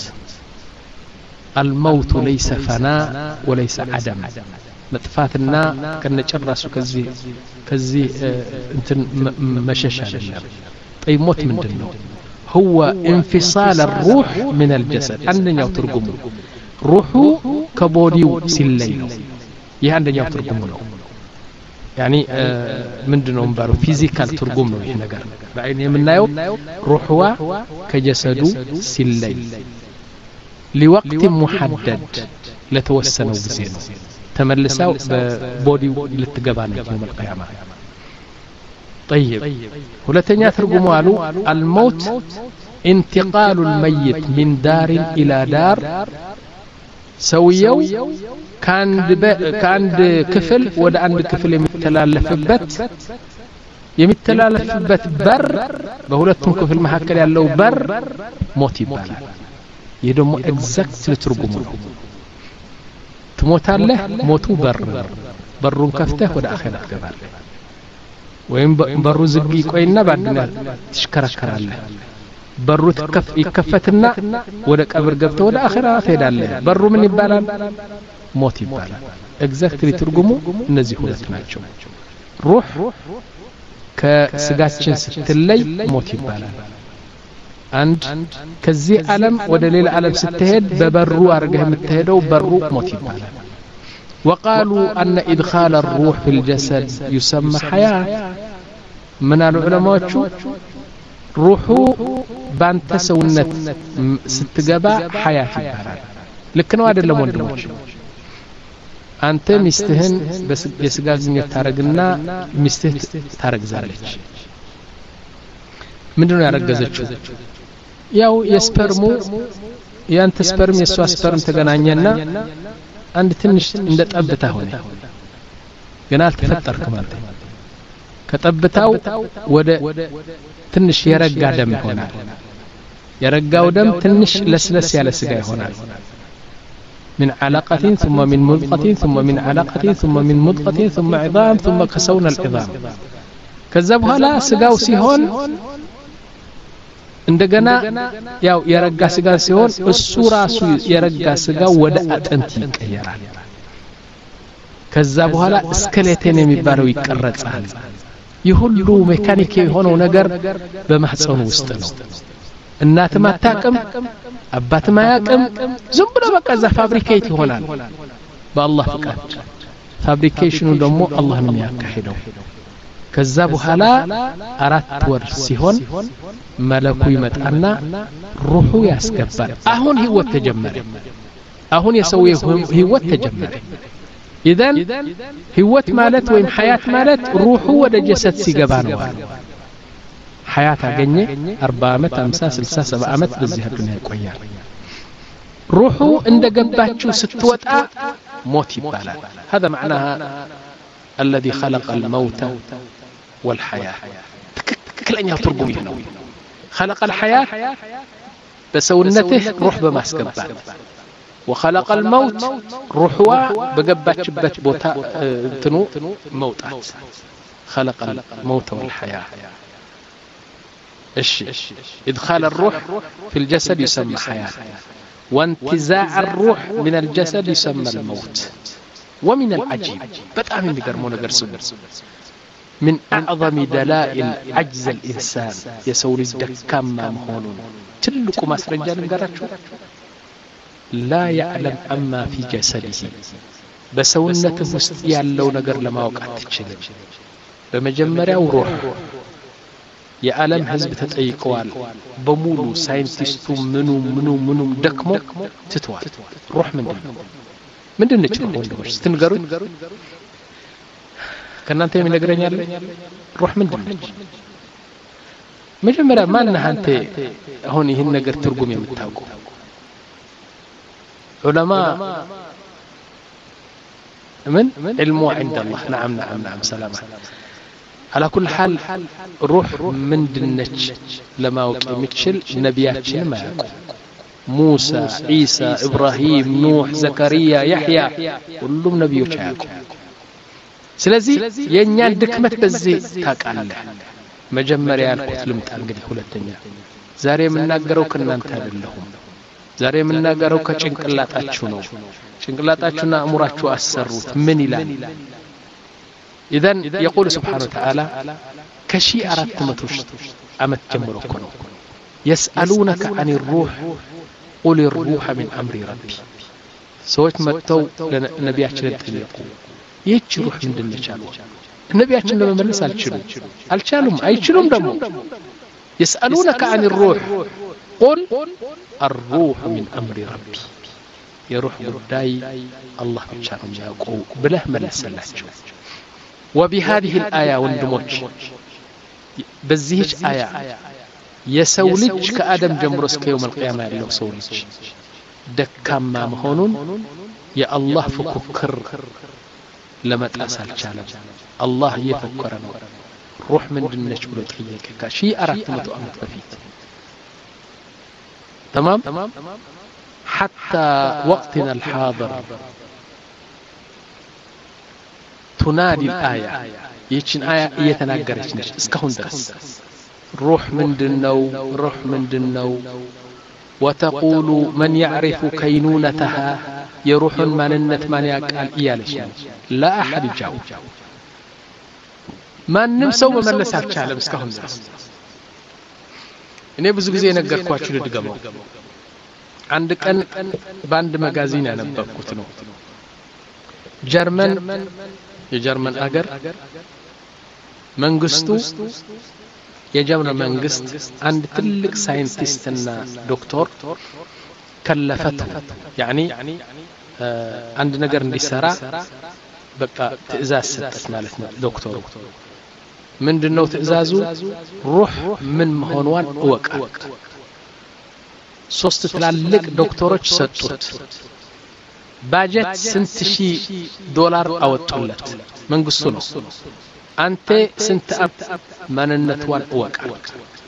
الموت ليس فناء وليس عدم መጥፋትና ከነጨራሱ ከዚህ ከዚህ እንትን መሸሽ አይደለም طيب موت ምንድነው هو انفصال الروح من الجسد አንደኛው ትርጉሙ روحu ከቦዲው ሲለይ ነው ይሄ አንደኛው ትርጉሙ ነው يعني ምንድነው እንባሩ ፊዚካል ትርጉም ነው ይሄ ነገር በአይን የምናየው روحዋ ከጀሰዱ ሲለይ لوقت محدد ለተወሰነው ጊዜ ነው ተመልሰው በቦዲው ልትገባ ነው يوم القيامه طيب ሁለተኛ ትርጉሙ አሉ الموت انتقال الميت من دار الى دار ሰውየው ካንድ ካንድ ክፍል ወደ አንድ ክፍል የሚተላለፍበት የሚተላለፍበት በር በሁለቱም ክፍል መካከል ያለው በር ሞት ይባላል ይሄ ደግሞ ኤግዛክት ትርጉሙ ነው ትሞታለህ ሞቱ በር በሩን ከፍተህ ወደ አኺራ ትገባለህ ወይም በሩ ዝግ ይቆይና ባድና ትሽከረከራለህ በሩ ይከፈትና ወደ ቀብር ገብተህ ወደ አኺራ ትሄዳለህ በሩ ምን ይባላል ሞት ይባላል ኤግዛክትሊ ትርጉሙ እነዚህ ሁለት ናቸው ሩህ ከስጋችን ስትለይ ሞት ይባላል አንድ ከዚህ ዓለም ወደ ሌላ ዓለም ስትሄድ በበሩ አርገህ የምትሄደው በሩ ሞት ይባላል وقالوا أن إدخال الروح في الجسد يسمى حياة من العلماء روحه بانت سونت ستجبا حياة يبارك لكن هذا اللي موندوش أنت مستهن بس يسقاز يتارجنا مستهن تارج زالج من دون يرجزك ياو يسبرمو يانت سبرم يسوى سبرم تجنانينا عند تنش عند تأبته هنا جنال تفتر كمان كتأبتاو وده تنش يرجع دم هنا يرجع دم تنش لسلس على سجاي هنا من علاقة ثم من مضغة ثم من علاقة ثم من مضغة ثم عظام ثم كسونا العظام كذبها لا سجاو سيهون እንደገና ያው የረጋ ስጋ ሲሆን እሱ ራሱ የረጋ ስጋ ወደ አጥንት ይቀየራል ከዛ በኋላ ስኬሌተን የሚባለው ይቀረጻል ይሁሉ ሜካኒክ የሆነው ነገር በማህፀኑ ውስጥ ነው እናት ማታቀም አባት ማያቀም ዝም ብሎ በቃ ዛ ፋብሪኬት ይሆናል በአላህ ፍቃድ ፋብሪኬሽኑ ደግሞ አላህ ነው የሚያካሂደው ከዛ በኋላ አራት ወር ሲሆን መለኩ ይመጣና ሩሁ ያስገባል አሁን ህይወት ተጀመረ አሁን የሰው ህይወት ተጀመረ ኢዳን ህይወት ማለት ወይም ሐያት ማለት ሩሁ ወደ ጀሰድ ሲገባ ነው ሐያት አገኘ አርባ አመት ሃምሳ ስልሳ ሰባ አመት በዚህ ዱንያ ይቆያል ሩሁ እንደገባችሁ ስትወጣ ሞት ይባላል هذا معناها الذي خلق الموت والحياة ትክክለኛው ትርጉም ይሄ ነው خلق الحياة በሰውነትህ ሩህ በማስገባት وخلق الموت روحوا بقباتشبت بوتا تنو موتات خلق الموت والحياة الشيء إدخال الروح في الجسد يسمى حياة وانتزاع الروح من الجسد يسمى الموت ومن العجيب بتأمن بقرمون قرسون من أعظم دلائل عجز الإنسان يسولي الدكام ما مهونون تلكم أسرنجان قرأتشو لا يعلم أما في جسده بسونته مستيالو نقر لما وقعت تشلم بمجمرة وروح يا عالم حزب تتأيقوال بمولو ساينتيستو منو منو منو دكمو تتوال روح من دون من دون نتشوفون دمش ستنقرون كنا انتهي من نقرين يالي روح من دون مجمرة ما لنا انتهي هوني هن نقر ترقم يمتاقو علماء من علمه عند الله نعم نعم نعم سلامة على كل حال روح من دنج لما وقع متشل نبيات ما يقول موسى عيسى إبراهيم نوح زكريا يحيى كلهم نبيوش يقول سلازي ينيان دكمت بزي تاك الله مجمّر يالكوت لمتانقل هو الدنيا زاري من ناقروا كنا انتهى لهم ዛሬ የምናገረው ከጭንቅላታችሁ ነው ጭንቅላታችሁና አእምሯችሁ አሰሩት ምን ይላል اذا يقول سبحانه وتعالى كشي አራት መቶ አመት ጀምሮ እኮ ነው يسالونك عن الروح قل الروح من امر ربي ሰዎች መጥተው ለነቢያችን ጠየቁ ይህች ሩህ ምንድነች አሉ ነቢያችን ለመመለስ አልቻሉም አልቻሉም አይችሉም ደግሞ يسالونك عن الروح قل الروح من أمر ربي يروح قداي الله بشارم يقو بله ملسلاته وبهذه الآية والدموج بزيهج آية يسولج كآدم جمرس كيوم القيامة لو سولج دكام ما مهونون يا الله فككر لما تأسال شالب الله يفكرنا روح من دنش بلو تحييك كاشي أردت متؤمت بفيت تمام حتى وقتنا الحاضر تنادي الآية يتشن آية يتناقرش نش اسكهون درس روح من دنو روح من دنو وتقول من يعرف كينونتها يروح من النت من يقال إيالش لا أحد يجاوب ما نمسو من لسات شالب اسكهون درس እኔ ብዙ ጊዜ ነገርኳችሁ ልድገመው አንድ ቀን በአንድ መጋዚን ያነበብኩት ነው ጀርመን የጀርመን አገር መንግስቱ የጀርመን መንግስት አንድ ትልቅ ሳይንቲስትና ዶክተር ከለፈተ يعني አንድ ነገር እንዲሰራ በቃ ትዕዛዝ ሰጠት ማለት ነው ዶክተሩ ምንድነው ትዕዛዙ ሩህ ምን መሆኗን እወቃት ሶስት ትላልቅ ዶክተሮች ሰጡት ባጀት ስንት ሺህ ዶላር አወጡለት መንግስቱ ነው አንተ ስንት አብ ማንነቷን እወቃት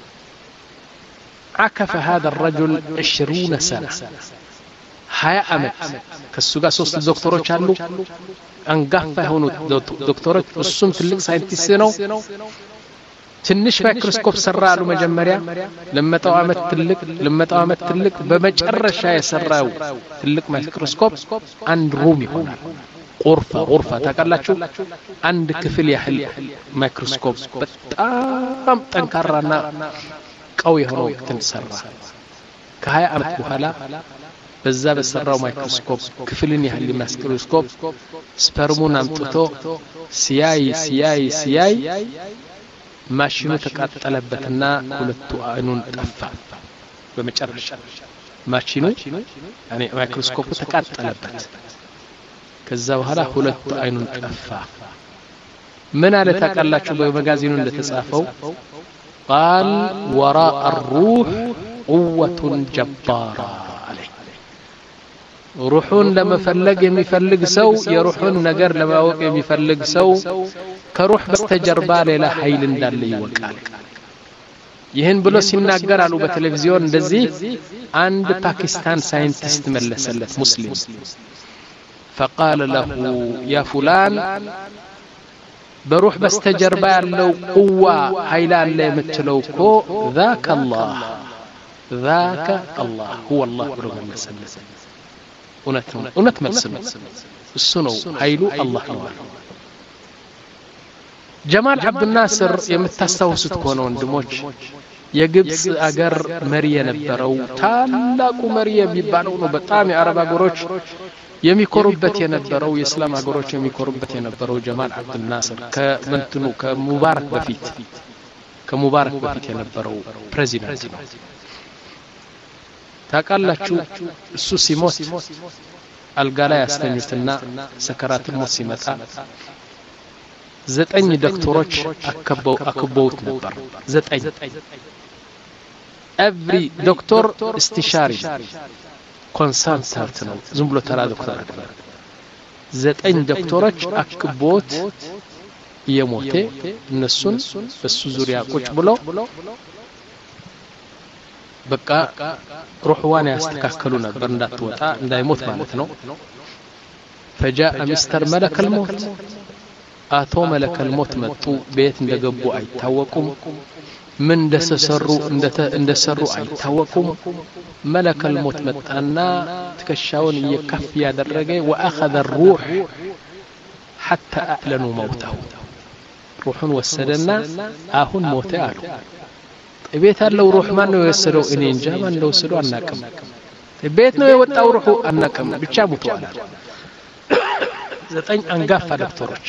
عكف هذا الرجل عشرين سنة هيا أمت كالسوغا سوست دكتوروች አሉ አንጋፋ የሆኑ ዶክተሮች እሱም ትልቅ ሳይንቲስት ነው ትንሽ ማይክሮስኮፕ ሰራሉ መጀመሪያ ለመጣው አመት ትልቅ ለመጣው አመት ትልቅ በመጨረሻ የሰራው ትልቅ ማይክሮስኮፕ አንድ ሩም ይሆናል غرفة غرفة ታውቃላችሁ አንድ ክፍል ያህል ማይክሮስኮፕ በጣም ጠንካራና ቀው የሆነው ተንሰራ ከ20 አመት በኋላ በዛ በሰራው ማይክሮስኮፕ ክፍልን ያህል ማይክሮስኮፕ ስፐርሙን አምጥቶ ሲያይ ሲያይ ሲያይ ማሽኑ ተቃጠለበትና ሁለቱ አይኑን ጠፋ በመጨረሻ ማሽኑ ያኔ ማይክሮስኮፑ ተቃጠለበት ከዛ በኋላ ሁለቱ አይኑን ጠፋ ምን አለ ታውቃላችሁ በመጋዚኑ እንደተጻፈው قال وراء الروح قوة جبارة عليه روحون لما فلق يمفلق سو يروحون نجر لما وق يمفلق سو كروح بستجربا لا حيل እንዳለ ይወቃል ይሄን ብሎ ሲናገር አሉ በቴሌቪዥን እንደዚህ አንድ ፓኪስታን ሳይንቲስት መለሰለት ሙስሊም فقال له يا فلان بروح بستجربا ያለው قوة ኃይል አለ የምትለው እኮ ذاك الله ذاك الله هو الله ብሎ መለሰለት እውነት ነው እውነት መልስ ነው እሱ ነው ኃይሉ አላህ ነው ጀማል አብዱል ናስር የምታስተውሱት ከሆነ ወንድሞች የግብጽ አገር መሪ የነበረው ታላቁ መሪ የሚባለው ነው በጣም የአረብ አገሮች የሚኮሩበት የነበረው የእስላም አገሮች የሚኮሩበት የነበረው ጀማል አብዱል ናስር ከመንትኑ ከሙባረክ በፊት ከሙባረክ በፊት የነበረው ፕሬዚዳንት ነው ታቃላችሁ እሱ ሲሞት አልጋ ላይ ያስተኙትና ሰከራት ሞት ሲመጣ ዘጠኝ ዶክተሮች አከበው አከበውት ነበር ዘጠኝ every ዶክተር እስቲሻሪ ኮንሰልታንት ነው ዝም ብሎ ተራ ዶክተር አይደለም ዘጠኝ ዶክተሮች አከበውት የሞተ እነሱን በሱ ዙሪያ ቁጭ ብሎ በቃ ሩህዋን ያስተካከሉ ነበር እንዳትወጣ እንዳይሞት ማለት ነው فجاء مستر ملك الموت አቶ ملك الموت መጡ ቤት እንደገቡ አይታወቁም ምን እንደሰሩ እንደሰሩ አይታወቁም ملك الموت መጣና ተከሻውን እየከፍ ያደረገ واخذ الروح حتى اعلنوا موته روحን ወሰደና አሁን ሞተ አሉ ቤት ያለው ሩህ ማን ነው የወሰደው እኔ እንጃ ማን ነው ወሰደው አናቀም ቤት ነው የወጣው ሩህ አናቀም ብቻ ሞቷል ዘጠኝ አንጋፋ ዶክተሮች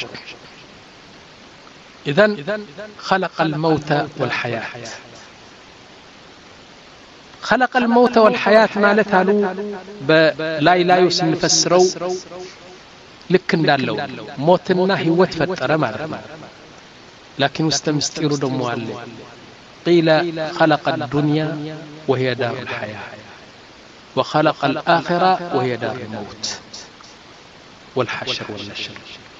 اذا خلق الموت والحياه خلق الموت والحياه ማለት አሉ በላይ ላዩ ስንፈስረው ልክ እንዳለው ሞትና ህይወት ፈጠረ ማለት ነው لكن مستمستير ደሞ አለ قيل خلق الدنيا وهي دار الحياة وخلق الآخرة وهي دار الموت والحشر والنشر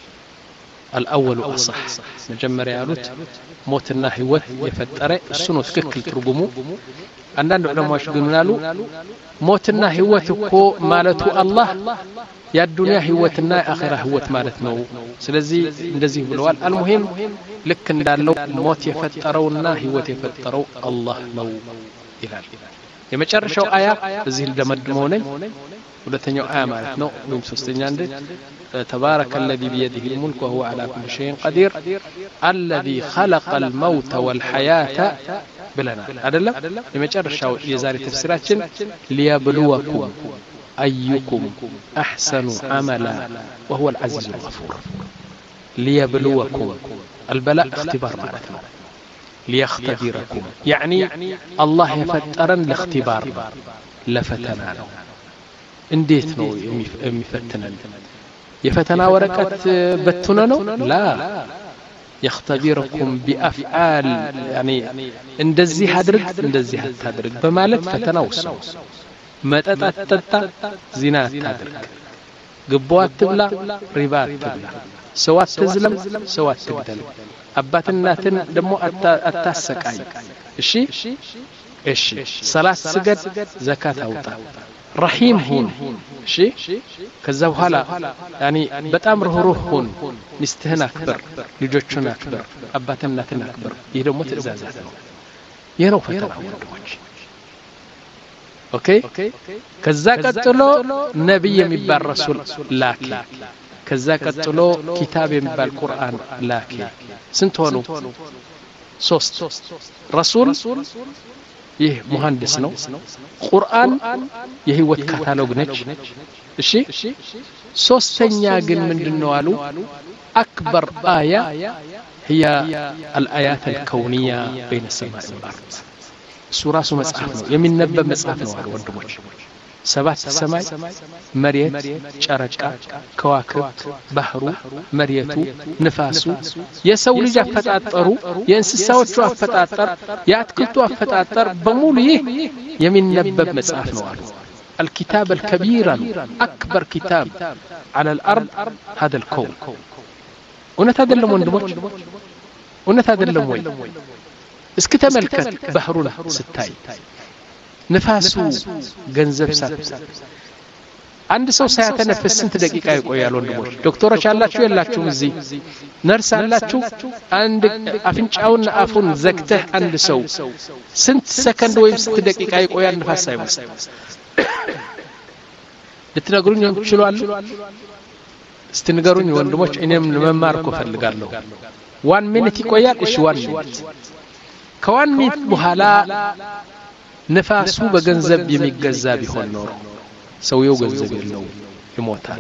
الأول أصح مجمّر يالوت موتنا هوت يفتر السنو تككل ترقمو عندنا علماء يقولون له موتنا هوت كو مالته الله يا الدنيا هوتنا آخرة هوت مالتنا سلزي እንደዚህ ብለዋል المهم ልክ እንዳለው ሞት የፈጠረውና ህይወት የፈጠረው አላህ ነው ይላል የመጨረሻው አያ እዚህ እንደመድመው ነኝ ሁለተኛው አያ ማለት ነው ወይም ሶስተኛ እንደ تبارك الذي بيده الملك وهو على كل شيء قدير الذي خلق الموت والحياة بلنا አይደለም የመጨረሻው የዛሬ ተፍሲራችን ليبلوكم أيكم أحسن عملا وهو العزيز الغفور ليبلوكم البلاء اختبار معناته ليختبركم يعني الله يفترن لاختبار لفتنا له እንዴት ነው የሚፈተነን የፈተና ወረቀት በትነ ነው لا يختبركم بأفعال يعني እንደዚህ አድርግ እንደዚህ አታድርግ በማለት ፈተናው ነው መጠጥ አትጠጣ ዚና አታድርግ ግቦ አትብላ ሪባ አትብላ ሰው አትዝለም ሰው አትግደል አባትናትን ደሞ አታሰቃይ እሺ እሺ ሰላት ስገድ ዘካት አውጣ رحيم هون شيء كذا بحالا يعني بتأم رهروه هون مستهنا أكبر لجوجنا أكبر أباتنا تنا أكبر يهرب متزازات يهرب فترة أوكي كذا كتلو نبي مبار رسول لاكي كذا كتلو كتاب مبار القرآن لاكي سنتونو صوست رسول ይህ መሐንዲስ ነው ቁርአን የህይወት ካታሎግ ነች እሺ ሶስተኛ ግን ምንድነው አሉ አክበር አያ هي الآيات الكونية بين السماء والأرض سورة مصحف ነው የሚነበብ መጽሐፍ ነው አሉ ወንድሞች ሰባት ሰማይ መሬት ጨረቃ ከዋክብት ባህሩ መሬቱ ንፋሱ የሰው ልጅ አፈጣጠሩ የእንስሳዎቹ አፈጣጠር የአትክልቱ አፈጣጠር በሙሉ ይህ የሚነበብ መጽሐፍ ነው አሉ الكتاب الكبير أكبر كتاب على الأرض هذا الكون እውነት አይደለም ወንድሞች እውነት አይደለም ወይ እስኪ ተመልከት ባህሩን ስታይ ንፋሱ ገንዘብ ሳት አንድ ሰው ሳያተነፍስ ስንት ደቂቃ ይቆያል ወንድሞች ዶክተሮች አላችሁ የላችሁም እዚህ ነርስ አላችሁ አንድ አፍንጫውን አፉን ዘግተህ አንድ ሰው ስንት ሰከንድ ወይም ስንት ደቂቃ ይቆያል ንፋስ ሳይወስድ ልትነግሩኝ ይችላሉ ስትንገሩኝ ወንድሞች እኔም ለመማር ፈልጋለሁ one minute ይቆያል እሺ one minute ከone minute በኋላ ንፋሱ በገንዘብ የሚገዛ ቢሆን ነው ሰውየው ገንዘብ የለው ይሞታል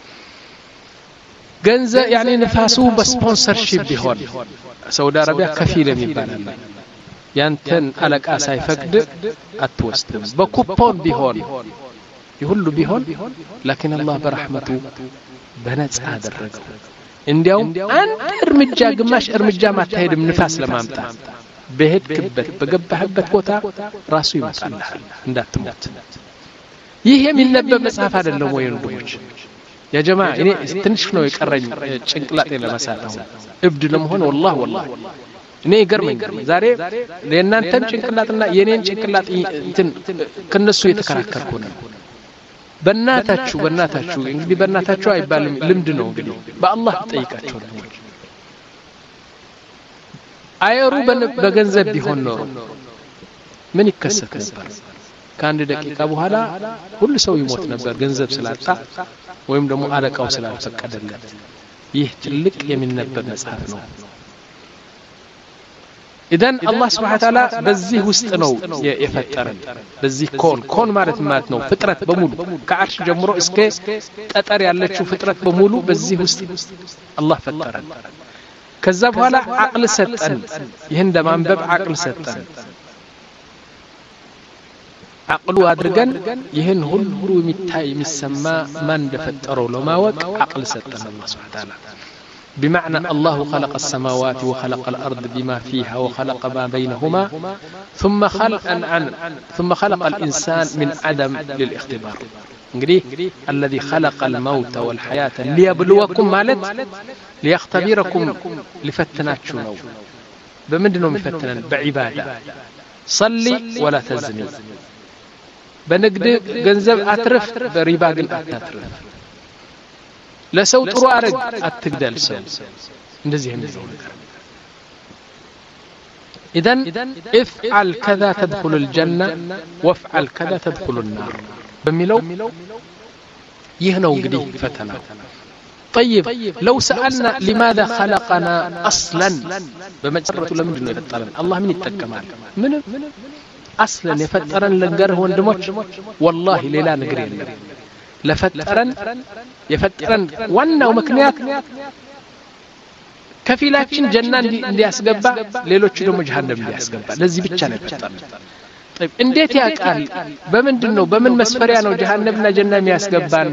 ገንዘብ يعني ንፋሱ በስፖንሰርሺፕ ቢሆን ሳውዲ አረቢያ ከፊል የሚባል ያንተን አለቃ ሳይፈቅድ አትወስድም በኩፖን ቢሆን ይሁሉ ቢሆን لكن الله برحمته በነጻ አደረገው እንዲያውም አንድ እርምጃ ግማሽ እርምጃ ማታሄድም ንፋስ ለማምጣት በሄድክበት በገባህበት ቦታ ራሱ ይመጣልሃል እንዳትሞት ይሄ የሚነበብ መጽሐፍ አይደለም ወይ ወንድሞች ያ ጀማዓ እኔ ትንሽ ነው የቀረኝ ጭንቅላቴ ለማሳተው እብድ ለመሆን والله والله እኔ ይገርመኝ ዛሬ ለእናንተም ጭንቅላትና የኔን ጭንቅላት እንትን ከነሱ የተከራከርኩ ነው በእናታችሁ በእናታችሁ እንግዲህ በእናታችሁ አይባልም ልምድ ነው እንግዲህ በአላህ ጠይቃችሁ ነው አየሩ በገንዘብ ቢሆን ነው ምን ይከሰት ነበር ከአንድ ደቂቃ በኋላ ሁሉ ሰው ይሞት ነበር ገንዘብ ስላጣ ወይም ደግሞ አለቃው ስላልፈቀደለት ይህ ትልቅ የሚነበብ መጽሐፍ ነው إذن الله سبحانه وتعالى بزيه وسطنو يفترن بزيه كون كون ማለት ማለት ነው ፍጥረት በሙሉ ከአርሽ ጀምሮ እስከ ጠጠር ያለችው ፍጥረት በሙሉ በዚህ ውስጥ አላህ ፈጠረን ከዛ በኋላ አቅል ሰጠን ይሄን ለማንበብ አቅል ሰጠን አቅሉ አድርገን ይሄን ሁሉ የሚታይ የሚሰማ ማን እንደፈጠረው ለማወቅ አቅል ሰጠን አላህ Subhanahu Wa Ta'ala بمعنى الله خلق السماوات وخلق الأرض بما فيها وخلق ما بينهما ثم خلق عن ثم خلق الإنسان من عدم للاختبار الذي خلق الموت والحياة ليبلوكم مالت ليختبركم لفتناتشونو بمدنو مفتنن بعبادة صلي ولا تزني بنقد جنزب أترف بريبا قل أترف لسو ጥሩ አረግ አትግደል ሰው እንደዚህ የሚለው ነገር اذا افعل كذا تدخل الجنه وافعل كذا تدخل النار በሚለው ይህ ነው እንግዲህ ፈተናው طيب لو سالنا لماذا خلقنا اصلا በመጨረቱ ለምንድን ነው የፈጠረን አላህ ምን ይጠቀማል ምን اصلا የፈጠረን ለንገርህ ወንድሞች والله ሌላ ነገር የለም ለፈጠረን የፈጠረን ዋናው ምክንያት ከፊላችን ጀና እንዲያስገባ ሌሎቹ ደግሞ ጀሃነም እንዲያስገባ ለዚህ ብቻ ነው የፈጠረን طيب እንዴት ያቃል በምንድነው በምን መስፈሪያ ነው ጀሃነምና ጀና የሚያስገባን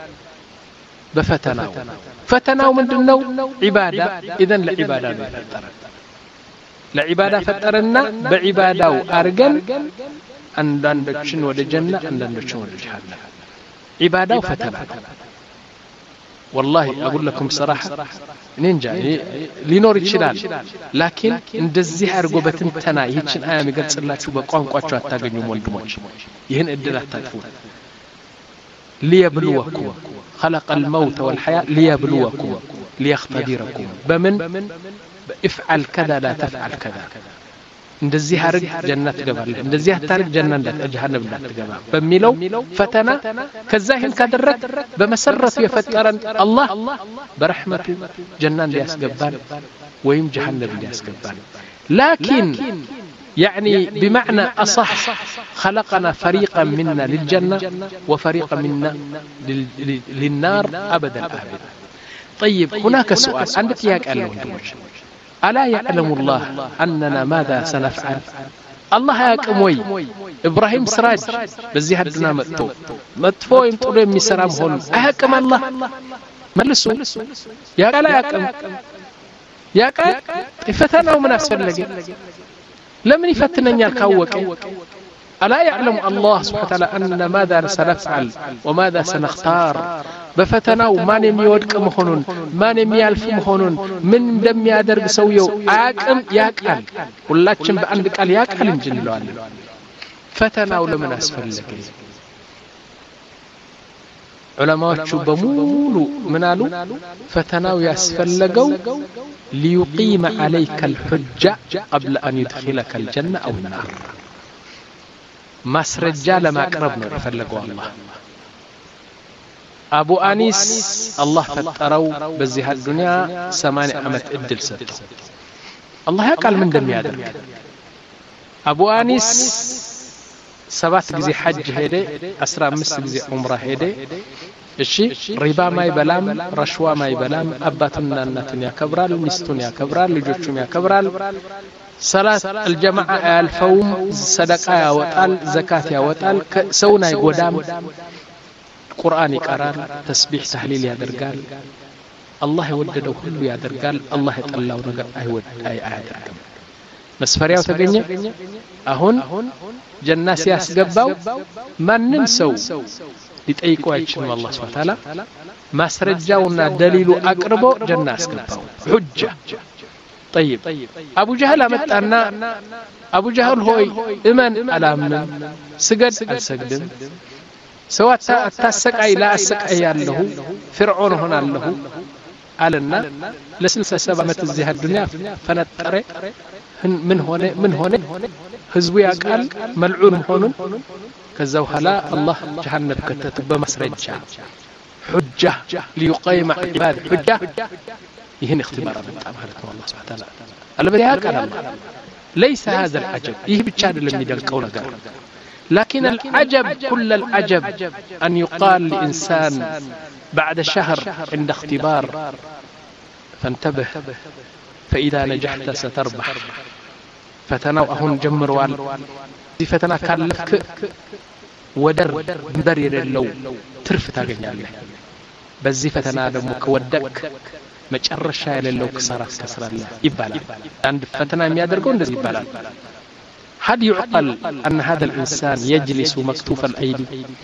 በፈተናው ፈተናው ምንድነው ዒባዳ اذا ለዒባዳ ነው የፈጠረን ለዒባዳ ፈጠረና በዒባዳው አርገን አንዳንዶችን ወደ ጀና አንዳንዶችን ወደ ጀሃነም عبادة وفتنة والله أقول لكم صراحة نينجا لينور يشلال لكن ندزيه أرجوبة تنا يهتشن آية مقدس الله شو بقوم قاتشوا التاجنيوم والدموج يهن إدلات تدفون ليبلوكم خلق الموت والحياة ليبلوكم ليختبركم بمن افعل كذا لا تفعل كذا እንደዚህ አርግ ጀነት ትገባለህ እንደዚህ አታርግ ጀነት ጀሃነም እንዳትገባ በሚለው ፈተና ከዛ ይሄን ካደረክ በመሰረቱ የፈጠረን አላህ በረህመቱ ጀነት እንዲያስገባን ወይም ጀሃነም እንዲያስገባን ላኪን يعني بمعنى أصح خلقنا فريقا منا للجنة وفريقا منا للنار أبدا أبدا. طيب هناك سؤال عندك ياك أنه ألا يعلم الله أننا ماذا سنفعل؟ الله ياكم وي إبراهيم سراج بزي هدنا متو متفو يمطلو يمسرام هون أهكم الله ملسو ياك لا ياكم ياك فتنا ومن أسفل لك لمن يفتنني الكوك ألا يعلم الله سبحانه وتعالى أن ماذا سنفعل وماذا سنختار بفتنا وما نميودك مخونون ما نميالف مخونون من دم يادرق سويو آكم ياكال ولاتشم بأندك قال ياكال انجلو علي فتنا ولمن أسفل لك علماء بمولو منالو فتنا ويسفل لقو ليقيم عليك الحجة قبل أن يدخلك الجنة أو النار مسرجة لما أقربنا فلقوا الله أبو أنيس الله فتروا بزيها الدنيا سماني أمت إدل ستو الله يقال من دم يادرك أبو أنيس سبات جزي حج هيدي أسرى مس جزي عمره هيدي الشي ربا ما يبلام رشوة ما يبلام أباتنا الناتنيا كبرال مستنيا كبرال لجوتشميا كبرال صلاة الجماعة الفوم صدقة يا وطال زكاة يا وطال سونا يقدام قرآن يقرأ تسبيح تحليل يا درقال الله يودده كله يا درقال الله يطلعه نقر أيود أي أعدرقال مسفرياو تغني أهون جنة سياس قباو ما ننسو يتأيكوا عيشن الله سبحانه وتعالى ما سرجاونا دليل أقربو جنة سقباو حجة. طيب أبو جهل أمتنا أبو جهل هو إمن ألامن سجد السجد سواء تسقى لا أسقى له فرعون هنا له قالنا لسلسة سبعة الزهاد الدنيا فنترى من هنا من هنا حزبي قال ملعون هون كذا وهلا الله جهنم كتب مسرجة حجة ليقيم عباد حجة يهن اختبار من تعملت الله سبحانه وتعالى ألا بدي هكذا الله ليس هذا العجب يه بتشاد لم يدل قوله قال لكن العجب كل العجب أن يقال لإنسان بعد شهر عند اختبار فانتبه فإذا نجحت ستربح فتنا أهون جمر وال دي فتنا كان لك ودر برير اللو ترف تاقن الله بزي فتنا دمك ودك مجرش شايل اللو كسرات كسر الله يبالا عند فتنا ميادرقون دي يبالا هل يعقل أن هذا الإنسان يجلس مكتوف الأيدي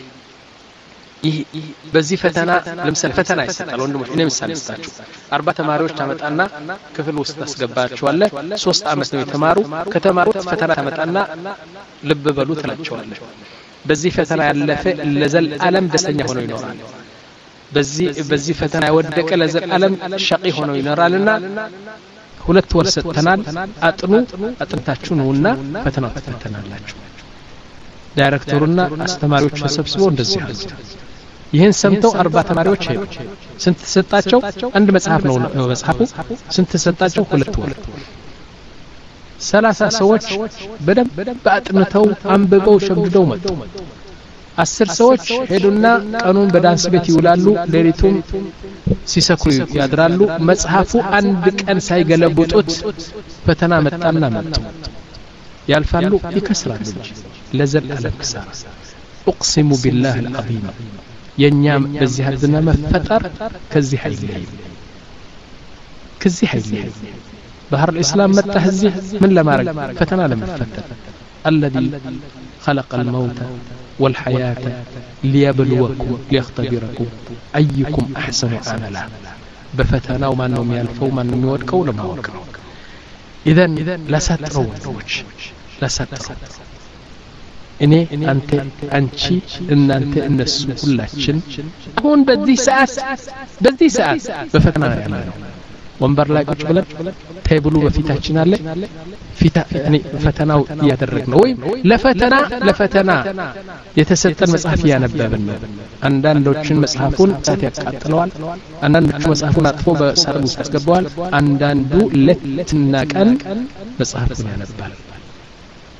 بزي فتنا لمسال فتنا يستقل وندم إنه مثال يستاجو أربعة تماروش تامت أنا كفل وسط أسقبات شواله سوست أمس نوي تمارو كتمارو فتنا تامت أنا لب بلو ثلاث شواله بزي فتنا يلفي لزل ألم دستنيا هنا ينوران بزي بزي فتنا يودك لزل ألم شقي هنا ينوران ሁለት ወር ሰጥተናል አጥኑ አጥንታችሁ ነውና ፈተናው ተፈተናላችሁ ዳይሬክተሩና አስተማሪዎች ተሰብስበው እንደዚህ አሉ ይሄን ሰምተው አርባ ተማሪዎች ሄዱ ስንት ተሰጣቸው አንድ መጽሐፍ ነው መጽሐፉ ስንት ተሰጣቸው ሁለት ወር ሰላሳ ሰዎች በደንብ በአጥንተው አንብበው ሸምድደው መጡ አስር ሰዎች ሄዱና ቀኑን በዳንስ ቤት ይውላሉ ሌሊቱም ሲሰክሩ ያድራሉ መጽሐፉ አንድ ቀን ሳይገለብጡት ፈተና መጣና መጡ ያልፋሉ ይከስራሉ ለዘል አለም ክሳራ اقسم بالله العظيم የኛም በዚህ አድና መፈጠር ከዚህ አይለይ ከዚህ አይለይ ባህር الاسلام መጣ እዚህ ምን ለማድረግ ፈተና ለመፈተን الذي خلق الموت والحياة ليبلوكم ليختبركم أيكم أحسن عملا بفتنا وما نوم يالفو ما نوم يودكو لما وكرو إذن لا ستروا لا ستروا إني أنت أنتي إن أنت الناس كلاتشن هون بدي ساعات بدي ساعات بفتنا يعملوا ወንበር ላይ ቁጭ ብለን ቴብሉ በፊታችን አለ ፊታ يعني ፈተናው ያደረግነው ወይ ለፈተና ለፈተና የተሰጠን መጽሐፍ ያነበብን አንዳንዶችን መጽሐፉን ጻት ያቃጥለዋል አንዳንዶቹ መጽሐፉን አጥፎ በሳጥን ውስጥ ያስገባዋል አንዳንዱ ለትና ቀን መጽሐፉን ያነባል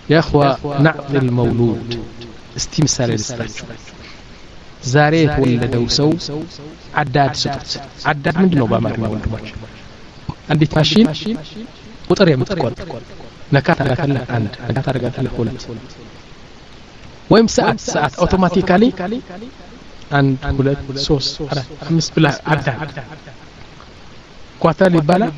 يا اخوة نعطي المولود استمثال للسلاችሁ ዛሬ የተወለደው ሰው አዳድ ስጡት አዳድ ምንድነው በአማርኛ ወንድሞች አንዲት ማሽን ቁጥር የምትቆጥር ነካ ታደርጋለህ አንድ ነካ ታደርጋለህ ሁለት ወይም ሰዓት ሰዓት አውቶማቲካሊ አንድ ሁለት ሶስት አራት አምስት ብላ አዳድ ኳታል ይባላል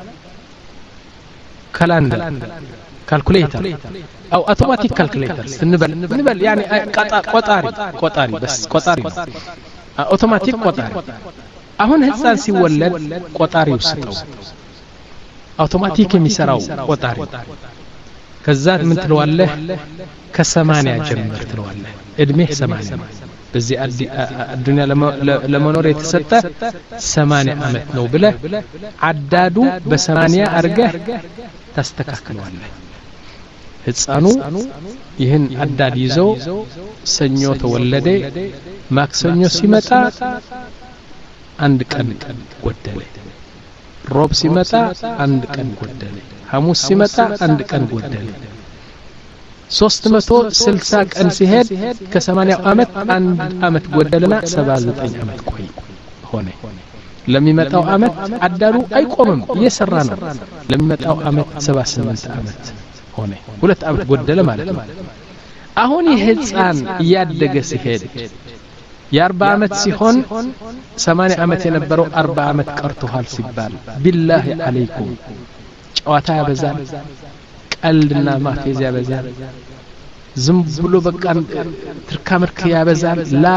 ካላንደር ካልኩሌተር او اوتوماتيك كالكوليتر سنبل نبل يعني قطاري قطاري بس قطاري اوتوماتيك قطاري አሁን ህፃን ሲወለድ ቆጣሪ ውስጠው አውቶማቲክ የሚሰራው ቆጣሪ ከዛ ምን ትለዋለህ ከ80 ጀምር ትለዋለህ እድሜ ሰማንያ በዚህ አዱንያ ለመኖር የተሰጠ ሰማንያ አመት ነው ብለ አዳዱ በ80 አርገህ ታስተካክለዋለህ ህፃኑ ይህን አዳድ ይዞ ሰኞ ተወለደ ማክሰኞ ሲመጣ አንድ ቀን ጎደለ ሮብ ሲመጣ አንድ ቀን ጎደለ ሐሙስ ሲመጣ አንድ ቀን ጎደለ ሶስት መቶ ስልሳ ቀን ሲሄድ ከ80 አመት አንድ አመት ጎደለና ሰባ ዘጠኝ አመት ቆይ ሆነ ለሚመጣው አመት አዳሩ አይቆምም እየሰራ ነው ለሚመጣው አመት ሰባ ስምንት አመት ሆነ ሁለት አመት ጎደለ ማለት ነው አሁን ይህፃን ያደገ ሲሄድ የአርባ አመት ሲሆን ሰማንያ አመት የነበረው አርባ አመት ቀርቷል ሲባል ቢላሂ አለይኩም ጨዋታ ያበዛል ቀልድና ማፌዝ ያበዛል ዝም ብሎ በቃ ትርካምርክ ያበዛል ላ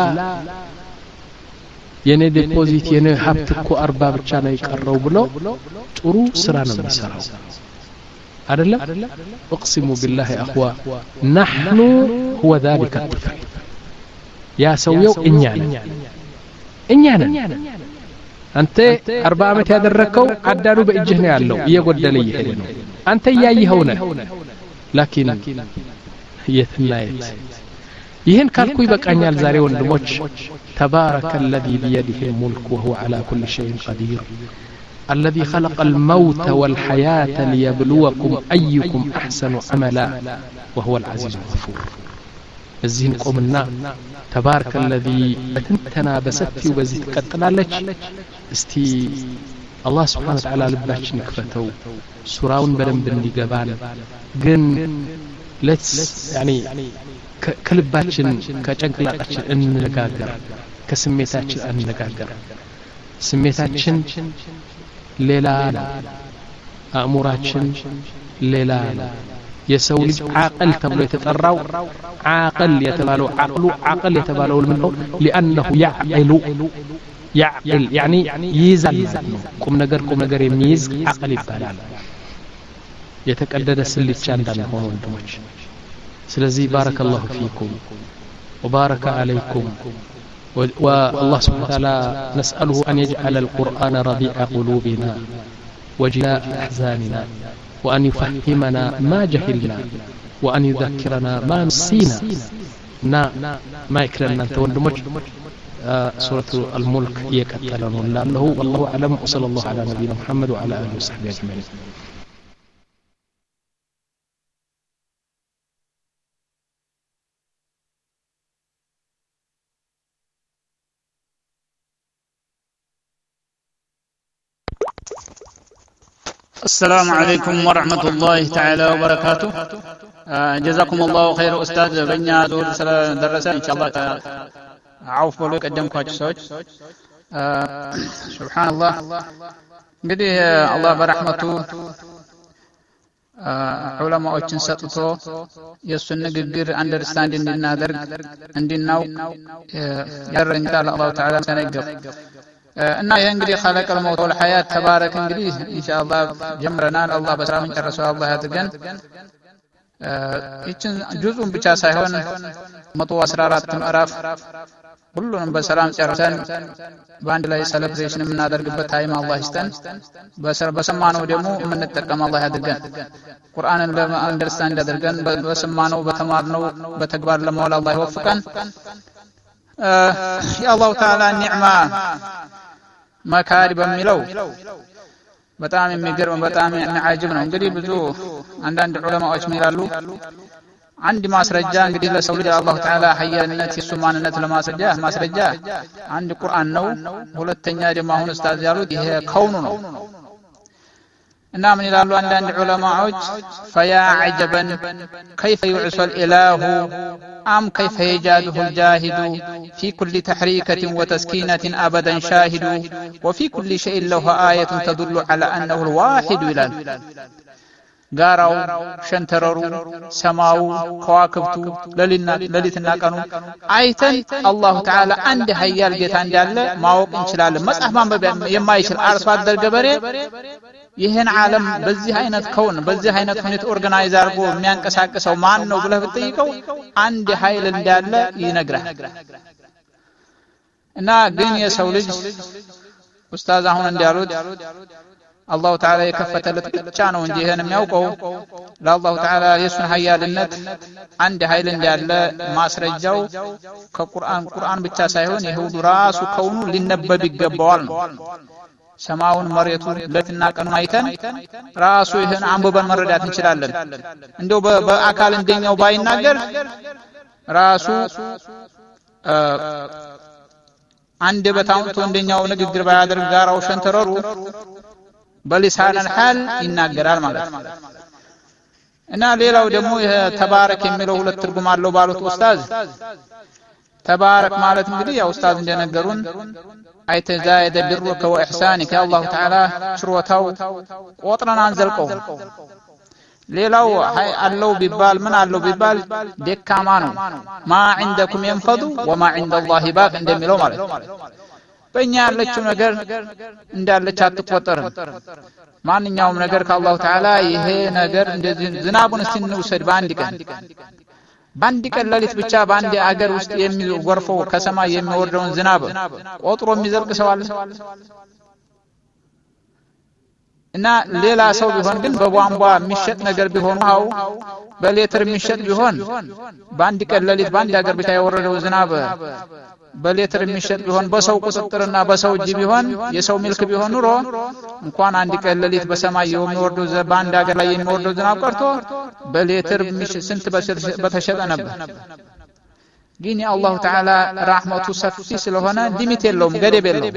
የኔ ዲፖዚት የኔ ሀብት እኮ አርባ ብቻ ነው ይቀረው ብሎ ጥሩ ስራ ነው የሚሰራው አይደለም اقسم بالله اخوا نحن هو ذلك الطفل يا سويو እኛ ነን እኛ ነን አንተ አርባ አመት ያደረከው አዳሩ በእጅህ ነው ያለው እየጎደለ ይሄድ ነው አንተ ያይኸው ነህ ላኪን የትናየት ይሄን ካልኩ ይበቃኛል ዛሬ ወንድሞች تبارك الذي بيده الملك وهو على كل شيء قدير الذي خلق الموت والحياة ليبلوكم أيكم أحسن عملا وهو العزيز الغفور الزين قومنا تبارك الذي بتنتنا بستي وبزيت قتلالك استي الله سبحانه وتعالى لباችን ክፈተው ሱራውን በደንብ እንዲገባን ግን let's يعني ከልባችን ከጨንቅላታችን እንነጋገር ከስሜታችን እንነጋገር ስሜታችን ሌላ አእምሮአችን ሌላ የሰው ልጅ አቅል ተብሎ የተጠራው አቅል የተባለው አቅሉ አቅል የተባለው ምንድነው لانه يعقل يعقل يعني ይይዛል ቁም ነገር ቁም ነገር የሚይዝ አቅል ይባላል የተቀደደ ስልቻ እንዳልሆነ ወንድሞች ስለዚህ بارك الله فيكم وبارك عليكم والله سبحانه وتعالى نسأله أن يجعل القرآن ربيع قلوبنا وجلاء أحزاننا وأن يفهمنا ما جهلنا وأن يذكرنا ما نسينا نا ما يكرمنا أنت وندمج آه سورة الملك يكتلنا الله والله أعلم وصلى الله على نبينا محمد وعلى آله وصحبه أجمعين السلام عليكم ورحمة الله تعالى وبركاته جزاكم الله خير أستاذ بنيا دور درسة إن شاء الله عوف بلوك قدمكم سوج سبحان الله قدي الله برحمته علماء وجن سطتو يسون نغغر understanding እንድናደርግ እንድናው ያረን الله تعالى سنقف እና ይሄ እንግዲህ خلق الموت والحياة تبارك እንግዲህ ኢንሻአላህ ጀምረናል አላህ በሰላም እንጨርሰው አላህ ያድርገን እቺን ጁዙን ብቻ ሳይሆን መቶ አስራ አራት ምዕራፍ ሁሉንም በሰላም ጨርሰን በአንድ ላይ ሴሌብሬሽን የምናደርግበት ታይም አላህ ይስጠን በሰማነው ደግሞ የምንጠቀም አላህ ያድርገን ቁርአንን ለአንደርስታንድ ያድርገን በሰማነው በተማርነው በተግባር ለማዋል አላህ ይወፍቀን يا الله تعالى النعمة مكارم በሚለው በጣም የሚገርም በጣም የሚያጅብ ነው እንግዲህ ብዙ አንዳንድ ዑለማዎች ይላሉ አንድ ማስረጃ እንግዲህ ለሰው ልጅ አላህ ተዓላ ሐያልነት የሱማንነት ለማስረጃ ማስረጃ አንድ ቁርአን ነው ሁለተኛ ደግሞ አሁን ኡስታዝ ያሉት ይሄ ከውኑ ነው እና ምን ይላሉ አንዳንድ ዑለማዎች فيا عجبا كيف يعصى الاله ام كيف يجاده الجاهد في كل تحريكه وتسكينه ابدا شاهد وفي كل شيء له آية تدل على انه الواحد ይላል ጋራው ሸንተረሩ ሰማው ከዋክብቱ ለሊና ለሊትና ቀኑ አይተን አላህ ተዓላ አንድ ኃያል ጌታ እንዳለ ማወቅ እንችላለን መጽሐፍ ማንበብ የማይችል አርሶ አደር ገበሬ ይሄን ዓለም በዚህ አይነት ከውን በዚህ አይነት ሁኔታ ኦርጋናይዝ አድርጎ የሚያንቀሳቅሰው ማን ነው ብለህ ብትጠይቀው አንድ ኃይል እንዳለ ይነግራል እና ግን የሰው ልጅ ኡስታዝ አሁን እንዲያሉት አላህ ተዓላ የከፈተለት ብቻ ነው እንጂ ይሄን የሚያውቀው ለአላህ ተዓላ የሱን ኃያልነት አንድ ኃይል እንዳለ ማስረጃው ከቁርአን ቁርአን ብቻ ሳይሆን ይሁዱ ራሱ ከውኑ ሊነበብ ይገባዋል ነው ሰማውን መሬቱን ለትና ቀኑን አይተን ራሱ ይሄን አንብበን መረዳት እንችላለን እንደው በአካል እንደኛው ባይናገር ራሱ አንድ በታውንቶ እንደኛው ንግግር ባያደርግ ጋራው ሸንተረሩ በሊሳን الحال ይናገራል ማለት ነው እና ሌላው ደግሞ ተባረክ የሚለው ሁለት ትርጉም አለው ባሉት ኡስታዝ ተባረክ ማለት እንግዲህ ያው ኡስታዝ እንደነገሩን አይተዛይደ ቢሩከ ወኢህሳኒከ አላህ ተዓላ ሽሮታው ቆጥረን አንዘልቀው ሌላው ሃይ አለው ቢባል ምን አለው ቢባል ደካማ ነው ማ عندكم ينفض وما عند الله باق እንደሚለው ማለት በእኛ ያለችው ነገር እንዳለች አትቆጠርም ማንኛውም ነገር ከአላህ ተዓላ ይሄ ነገር እንደዚህ ዝናቡን ሲንውሰድ ባንድ ቀን ባንድ ቀን ለሊት ብቻ ባንድ አገር ውስጥ የሚወርፈው ከሰማይ የሚወርደውን ዝናብ ቆጥሮ የሚዘልቅ ሰው አለ እና ሌላ ሰው ቢሆን ግን በቧንቧ የሚሸጥ ነገር ቢሆን አው በሌትር የሚሸጥ ቢሆን ባንድ ቀን ለሊት ባንድ አገር ብቻ የወረደው ዝናብ በሌትር የሚሸጥ ቢሆን በሰው ቁጥጥርና በሰው እጅ ቢሆን የሰው ሚልክ ቢሆን ኑሮ እንኳን አንድ ቀን ለሊት በሰማይ የሚወርደው ባንድ አገር ላይ የሚወርደው ዝናብ ቀርቶ በሌትር ስንት በተሸጠ ነበር ግን የአላህ ተዓላ ረህመቱ ሰፊ ስለሆነ ሊሚት የለውም ገደብ የለውም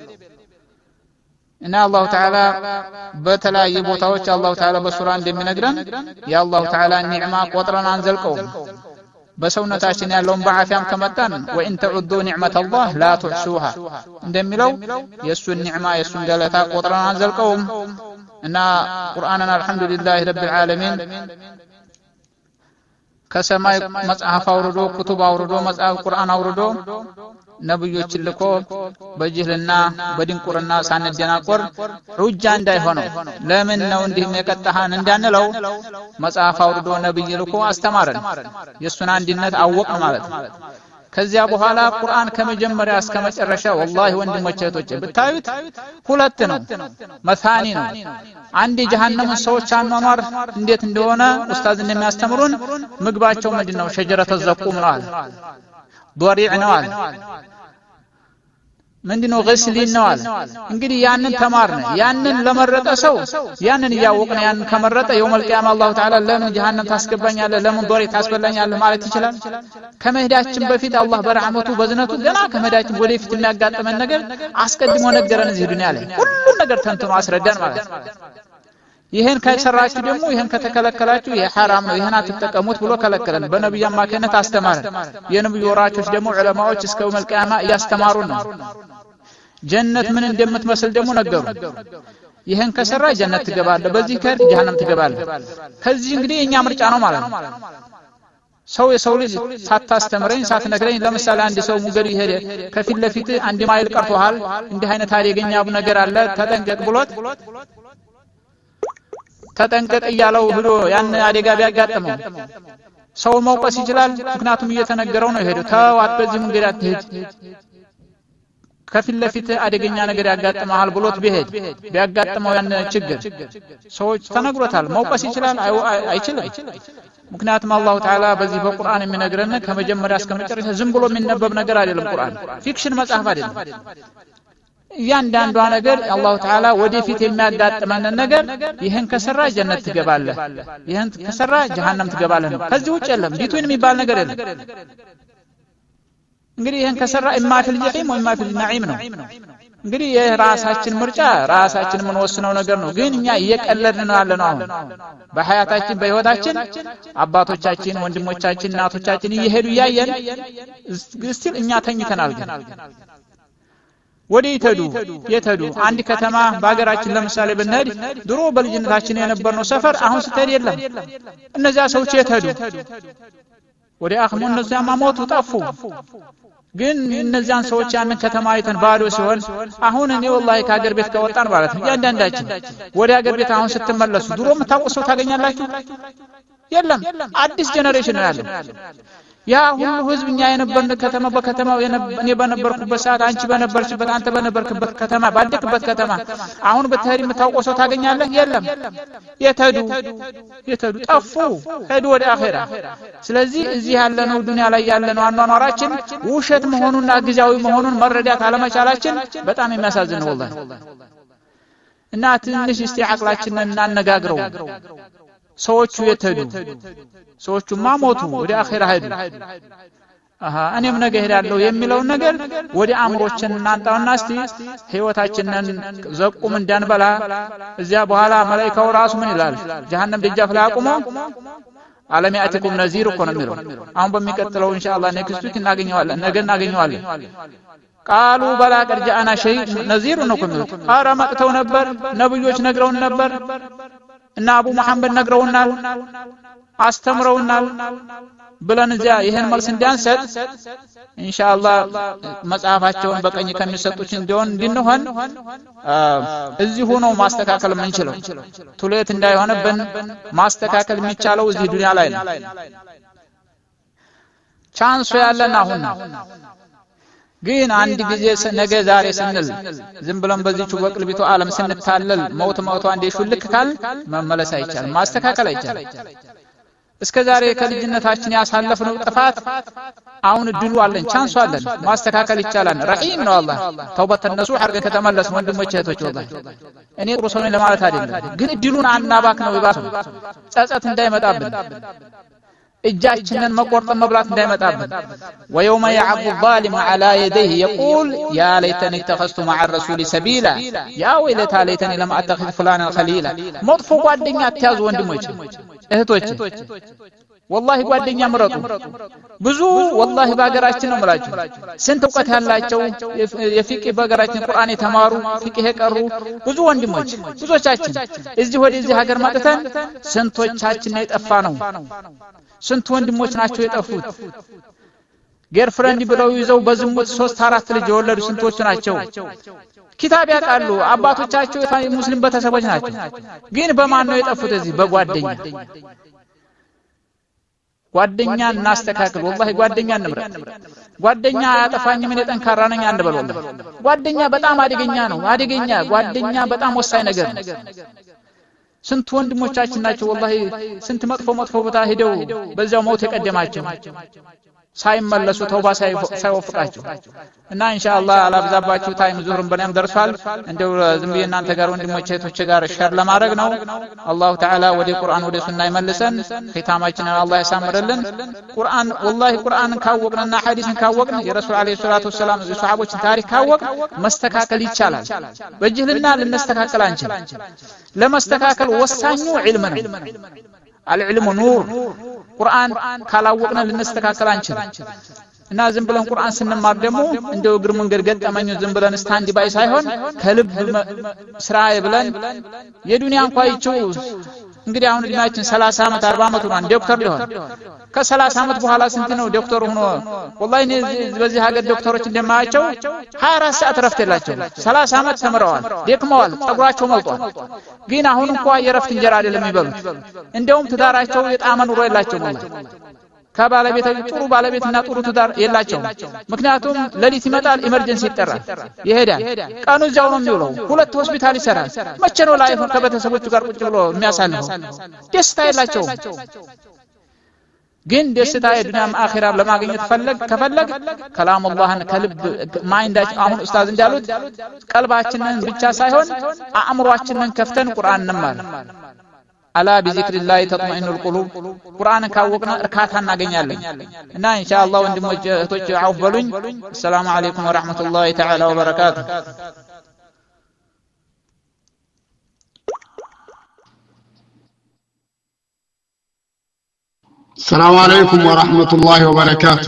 እና አላህ ተዓላ በተለያየ ቦታዎች አላህ ተዓላ በሱራ እንደሚነግረን የአላህ ተዓላ ኒዕማ ቆጥረን አንዘልቀው በሰውነታችን ያለውን በአፊያም ከመጣን ወኢን ተዑዱ ኒዕመተ አላህ ላ ትሕሱሃ እንደሚለው የሱን ኒዕማ የሱን ገለታ ቆጥረን አንዘልቀውም እና ቁርአንን አልহামዱሊላህ ረብል ዓለሚን ከሰማይ መጽሐፍ አውርዶ ኩቱብ አውርዶ መጽሐፍ ቁርአን አውርዶ ነብዮች ልኮ በጅህልና በድንቁርና ሳንደናቆር ሩጃ እንዳይሆነው ለምን ነው እንዲህ የቀጣሃን እንዳንለው መጽሐፍ አውርዶ ነብይ ልኮ አስተማረን የሱን አንድነት አወቅን ማለት ነው ከዚያ በኋላ ቁርአን ከመጀመሪያ እስከ መጨረሻ ወላሂ ወንድሞቼ እህቶቼ ብታዩት ሁለት ነው መሳኒ ነው አንድ የጀሃነም ሰዎች አኗኗር እንዴት እንደሆነ ኡስታዝ እንደሚያስተምሩን ምግባቸው ምንድነው ሸጀረተ ዘቁም ነው አለ ዶሪዕ ነው አለ ምንድነው ገስሊን ነው አለ እንግዲህ ያንን ተማርነ ያንን ለመረጠ ሰው ያንን ያወቅነ ያንን ከመረጠ የውመል ቂያማ አላህ ተዓላ ለምን ጀሃነም ታስገባኛለህ ለምን ዶሪዕ ታስበላኛለህ ማለት ይችላል ከመሄዳችን በፊት አላህ በረህመቱ በዝነቱ ገና ከመሄዳችን ወደፊት የሚያጋጥመን ነገር አስቀድሞ ነገረን እዚህ ዱንያ ላይ ሁሉ ነገር ተንትኖ አስረዳን ማለት ነው ይሄን ከሰራችሁ ደግሞ ይሄን ከተከለከላችሁ ይሄ حرام ነው ይሄን አትጠቀሙት ብሎ ከለከለን በነብዩ አማካይነት አስተማረን የነብዩ ወራቾች ደግሞ ዑለማዎች እስከ የውመል ቂያማ ያስተማሩ ነው ጀነት ምን እንደምትመስል ደግሞ ነገሩ ይሄን ከሰራ ጀነት ትገባለህ በዚህ ከር ጀሃነም ትገባለህ ከዚህ እንግዲህ የኛ ምርጫ ነው ማለት ነው ሰው የሰው ልጅ ሳታስተምረኝ ሳትነግረኝ ለምሳሌ አንድ ሰው ሙገድ ይሄድ ከፊት ለፊት አንድ ማይል ቀርቶሃል እንዲህ አይነት አደገኛ ነገር አለ ተጠንቀቅ ብሎት ተጠንቀቅ ይያለው ብሎ ያን አደጋ ቢያጋጥመው ሰው መውቀስ ይችላል ምክንያቱም እየተነገረው ነው ይሄዱ ታዋት በዚህ መንገድ አትሄድ ከፊት ለፊት አደገኛ ነገር ያጋጥማል ብሎት ቢሄድ ቢያጋጥመው ያን ችግር ሰዎች ተነግሮታል መውቀስ ይችላል አይችልም ምክንያቱም አላህ ተዓላ በዚህ በቁርአን የሚነግረን ከመጀመሪያ እስከ መጨረሻ ዝም ብሎ የሚነበብ ነገር አይደለም ቁርአን ፊክሽን መጽሐፍ አይደለም ያንዳንዷ ነገር አላህ ተዓላ ወደፊት የሚያጋጥመን ነገር ይሄን ከሰራ ጀነት ትገባለህ ይሄን ከሰራ ጀሃነም ትገባለህ ከዚህ ውጭ የለም ቢቱን የሚባል ነገር የለም እንግዲህ ይሄን ከሰራ ኢማቱል ጀሂም ወይ ኢማቱል ነዒም ነው እንግዲህ የራሳችን ምርጫ ራሳችን ምን ወስነው ነገር ነው ግን እኛ እየቀለድን ነው ያለነው አሁን በሐያታችን በህይወታችን አባቶቻችን ወንድሞቻችን እናቶቻችን እየሄዱ ያየን እስቲል እኛ ተኝተናል ግን ወደ ይተዱ የተዱ አንድ ከተማ በአገራችን ለምሳሌ ብንሄድ ድሮ በልጅነታችን የነበርነው ሰፈር አሁን ስተድ የለም እነዚያ ሰዎች የተዱ ወደ አኽሙ እነዚያ ማሞቱ ጠፉ ግን እነዚያን ሰዎች ያንን ከተማ አይተን ባዶ ሲሆን አሁን እኔ ወላሂ ከሀገር ቤት ከወጣን ማለት ነው ያንዳንዳችን ወደ ሀገር ቤት አሁን ስትመለሱ ድሮ የምታውቁ ሰው ታገኛላችሁ የለም አዲስ ጄነሬሽን ነው ያለው ያ ሁሉ ህዝብኛ የነበርን ከተማ በከተማው እኔ በነበርኩበት ሰዓት አንቺ በነበርሽበት አንተ በነበርክበት ከተማ ባደክበት ከተማ አሁን በተህሪ የምታውቁ ሰው ታገኛለህ የለም የተዱ የተዱ ጠፉ ሄዱ ወደ አኺራ ስለዚህ እዚህ ያለነው ዱንያ ላይ ያለነው አኗኗራችን ውሸት መሆኑንና ግዛዊ መሆኑን መረዳት አለመቻላችን በጣም የሚያሳዝን ነው ወላሂ እና ትንሽ እስቲ አቅላችንን እናነጋግረው ሰዎቹ የተዱ ሰዎቹማ ሞቱ ወደ አኺራ ሄዱ አሃ እኔም ነገ ሄዳለሁ የሚለው ነገር ወደ አእምሮችን እናንጣውና እስቲ ህይወታችንን ዘቁም እንዳንበላ እዚያ በኋላ መላእክቱ ራሱ ምን ይላል ጀሃነም ደጃፍ ላይ አቁሞ ዓለም ያቲኩም ነዚር እኮ ነው የሚለው አሁን በሚቀጥለው ኢንሻአላህ ኔክስት ዊክ እናገኘዋለን ነገ እናገኘዋለን ቃሉ በላ ቀርጃና ሸይ ነዚር ነው ከሚሉት አራ መጥተው ነበር ነብዮች ነግረውን ነበር እና አቡ መሐመድ ነግረውናል አስተምረውናል ብለን እዚያ ይሄን መልስ እንዲያንሰጥ ኢንሻአላህ መጽሐፋቸውን በቀኝ ከሚሰጡት እንዲሆን እንድንሆን እዚህ ሆኖ ማስተካከል የምንችለው ቱሌት እንዳይሆነብን ማስተካከል የሚቻለው እዚህ ዱንያ ላይ ነው ቻንሱ ያለን አሁን ግን አንድ ጊዜ ነገ ዛሬ ስንል ዝም ብለን በዚህቹ በቅልቢቱ ዓለም ስንታለል ሞት ሞት አንዴ ሹልክ ካል መመለስ አይቻልም ማስተካከል አይቻልም እስከ ዛሬ ከልጅነታችን ያሳለፍነው ጥፋት አሁን ድሉ አለን ቻንሱ አለን ማስተካከል ይቻላል ረሂም ነው አላህ ተውበት ነሱህ አርገን ከተመለስ ወንድሞቼ እህቶቼ ወላሂ እኔ ጥሩ ሰው ነኝ ለማለት አይደለም ግን ድሉን አናባክ ነው ይባሱ ጸጸት እንዳይመጣብን እጃችንን መቆርጠም መብላት እንዳይመጣብን ويوم يعض الظالم على يديه يقول يا ليتني اتخذت مع الرسول سبيلا يا ويلتى ليتني لم اتخذ فلانا خليلا መጥፎ ጓደኛ አትያዙ ወንድሞቼ እህቶቼ والله ጓደኛ ምረጡ ብዙ والله በአገራችን ነው ማለት ስንት ዕውቀት ያላቸው የፊቅህ በአገራችን ቁርአን የተማሩ ፊቅህ የቀሩ ብዙ ወንድሞች ብዙዎቻችን እዚህ ወደዚህ ሀገር መጥተን ስንቶቻችን የጠፋ ነው ስንት ወንድሞች ናቸው የጠፉት ገርፍሬንድ ብለው ይዘው በዝሙት ሶስት አራት ልጅ የወለዱ ስንቶች ናቸው ኪታብ ያቃሉ አባቶቻቸው ሙስሊም በተሰቦች ናቸው ግን በማን ነው የጠፉት እዚህ በጓደኛ ጓደኛ እናስተካክል والله ጓደኛ እንምረጥ ጓደኛ ያጠፋኝ ምን የጠንካራ ነኝ አንበል والله ጓደኛ በጣም አደገኛ ነው አደገኛ ጓደኛ በጣም ወሳኝ ነገር ነው ስንት ወንድሞቻችን ናቸው والله ስንት መጥፎ መጥፎ ቦታ ሄደው በዛው ሞት የቀደማቸው ሳይመለሱ ተውባ ሳይወፍቃቸው እና ኢንሻአላህ አላብዛባችሁ ታይም ዙህርን በለም ደርሷል እንደው ዝም ብዬ እናንተ ጋር ወንድሞቼ እህቶቼ ጋር ሸር ለማድረግ ነው አላሁ ተዓላ ወደ ቁርአን ወደ ሱና ይመልሰን ኺታማችንን አላህ ያሳምርልን ቁርአን والله ቁርአንን ካወቅንና ሐዲስን ካወቅን የረሱል አለይሂ ሰላቱ ወሰለም የሱሐቦችን ታሪክ ካወቅን መስተካከል ይቻላል በጅህልና ልንስተካከል አንችል ለመስተካከል ወሳኙ ዒልም ነው العلم نور ቁርአን ካላወቅን ልንስተካከል አንችል እና ዝም ብለን ቁርአን ስንማር ደግሞ እንደው እግር መንገድ ገጠመኝ ዝም ብለን ስታንድ ባይ ሳይሆን ከልብ ስራዬ ብለን የዱንያ እንኳን ይችው እንግዲህ አሁን እድሜያችን ሰላሳ አመት አርባ አመት ሆኗል ዶክተር ሊሆን ከ30 አመት በኋላ ስንት ነው ዶክተር ሆኖ والله እኔ በዚህ ሀገር ዶክተሮች እንደማያቸው ሃያ አራት ሰዓት ረፍት የላቸው ሰላሳ አመት ተምረዋል ደክመዋል ጸጉራቸው መልጧል ግን አሁን እንኳን የረፍት እንጀራ አይደለም ይበሉት እንደውም ትዳራቸው የጣመ ኑሮ የላቸው ማለት ከባለቤት ጥሩ ባለቤትና ጥሩ ትዳር የላቸው ምክንያቱም ለሊት ይመጣል ኢመርጀንሲ ይጠራል ይሄዳል ቀኑ እዛው ነው የሚውለው ሁለት ሆስፒታል ይሰራል መቼ ነው ላይፍ ከቤተሰቦቹ ጋር ቁጭ ብሎ የሚያሳልፈው ደስታ የላቸው ግን ደስታ የዱንያም አኺራ ለማግኘት ፈለግ ከፈለግ ከላም አላህን ከልብ ማይንዳችን አሁን ኡስታዝ እንዳሉት ቀልባችንን ብቻ ሳይሆን አእምሮአችንን ከፍተን ቁርአን እንማር አላ ቢዚክሪላሂ ተጥመኢኑል ቁሉብ ቁርአን ካወቅና እርካታ እናገኛለን እና ኢንሻአላህ ወንድሞች እህቶች አውፍ በሉኝ ሰላም አለይኩም ወራህመቱላሂ ተዓላ ወበረካቱ السلام عليكم ورحمة الله وبركاته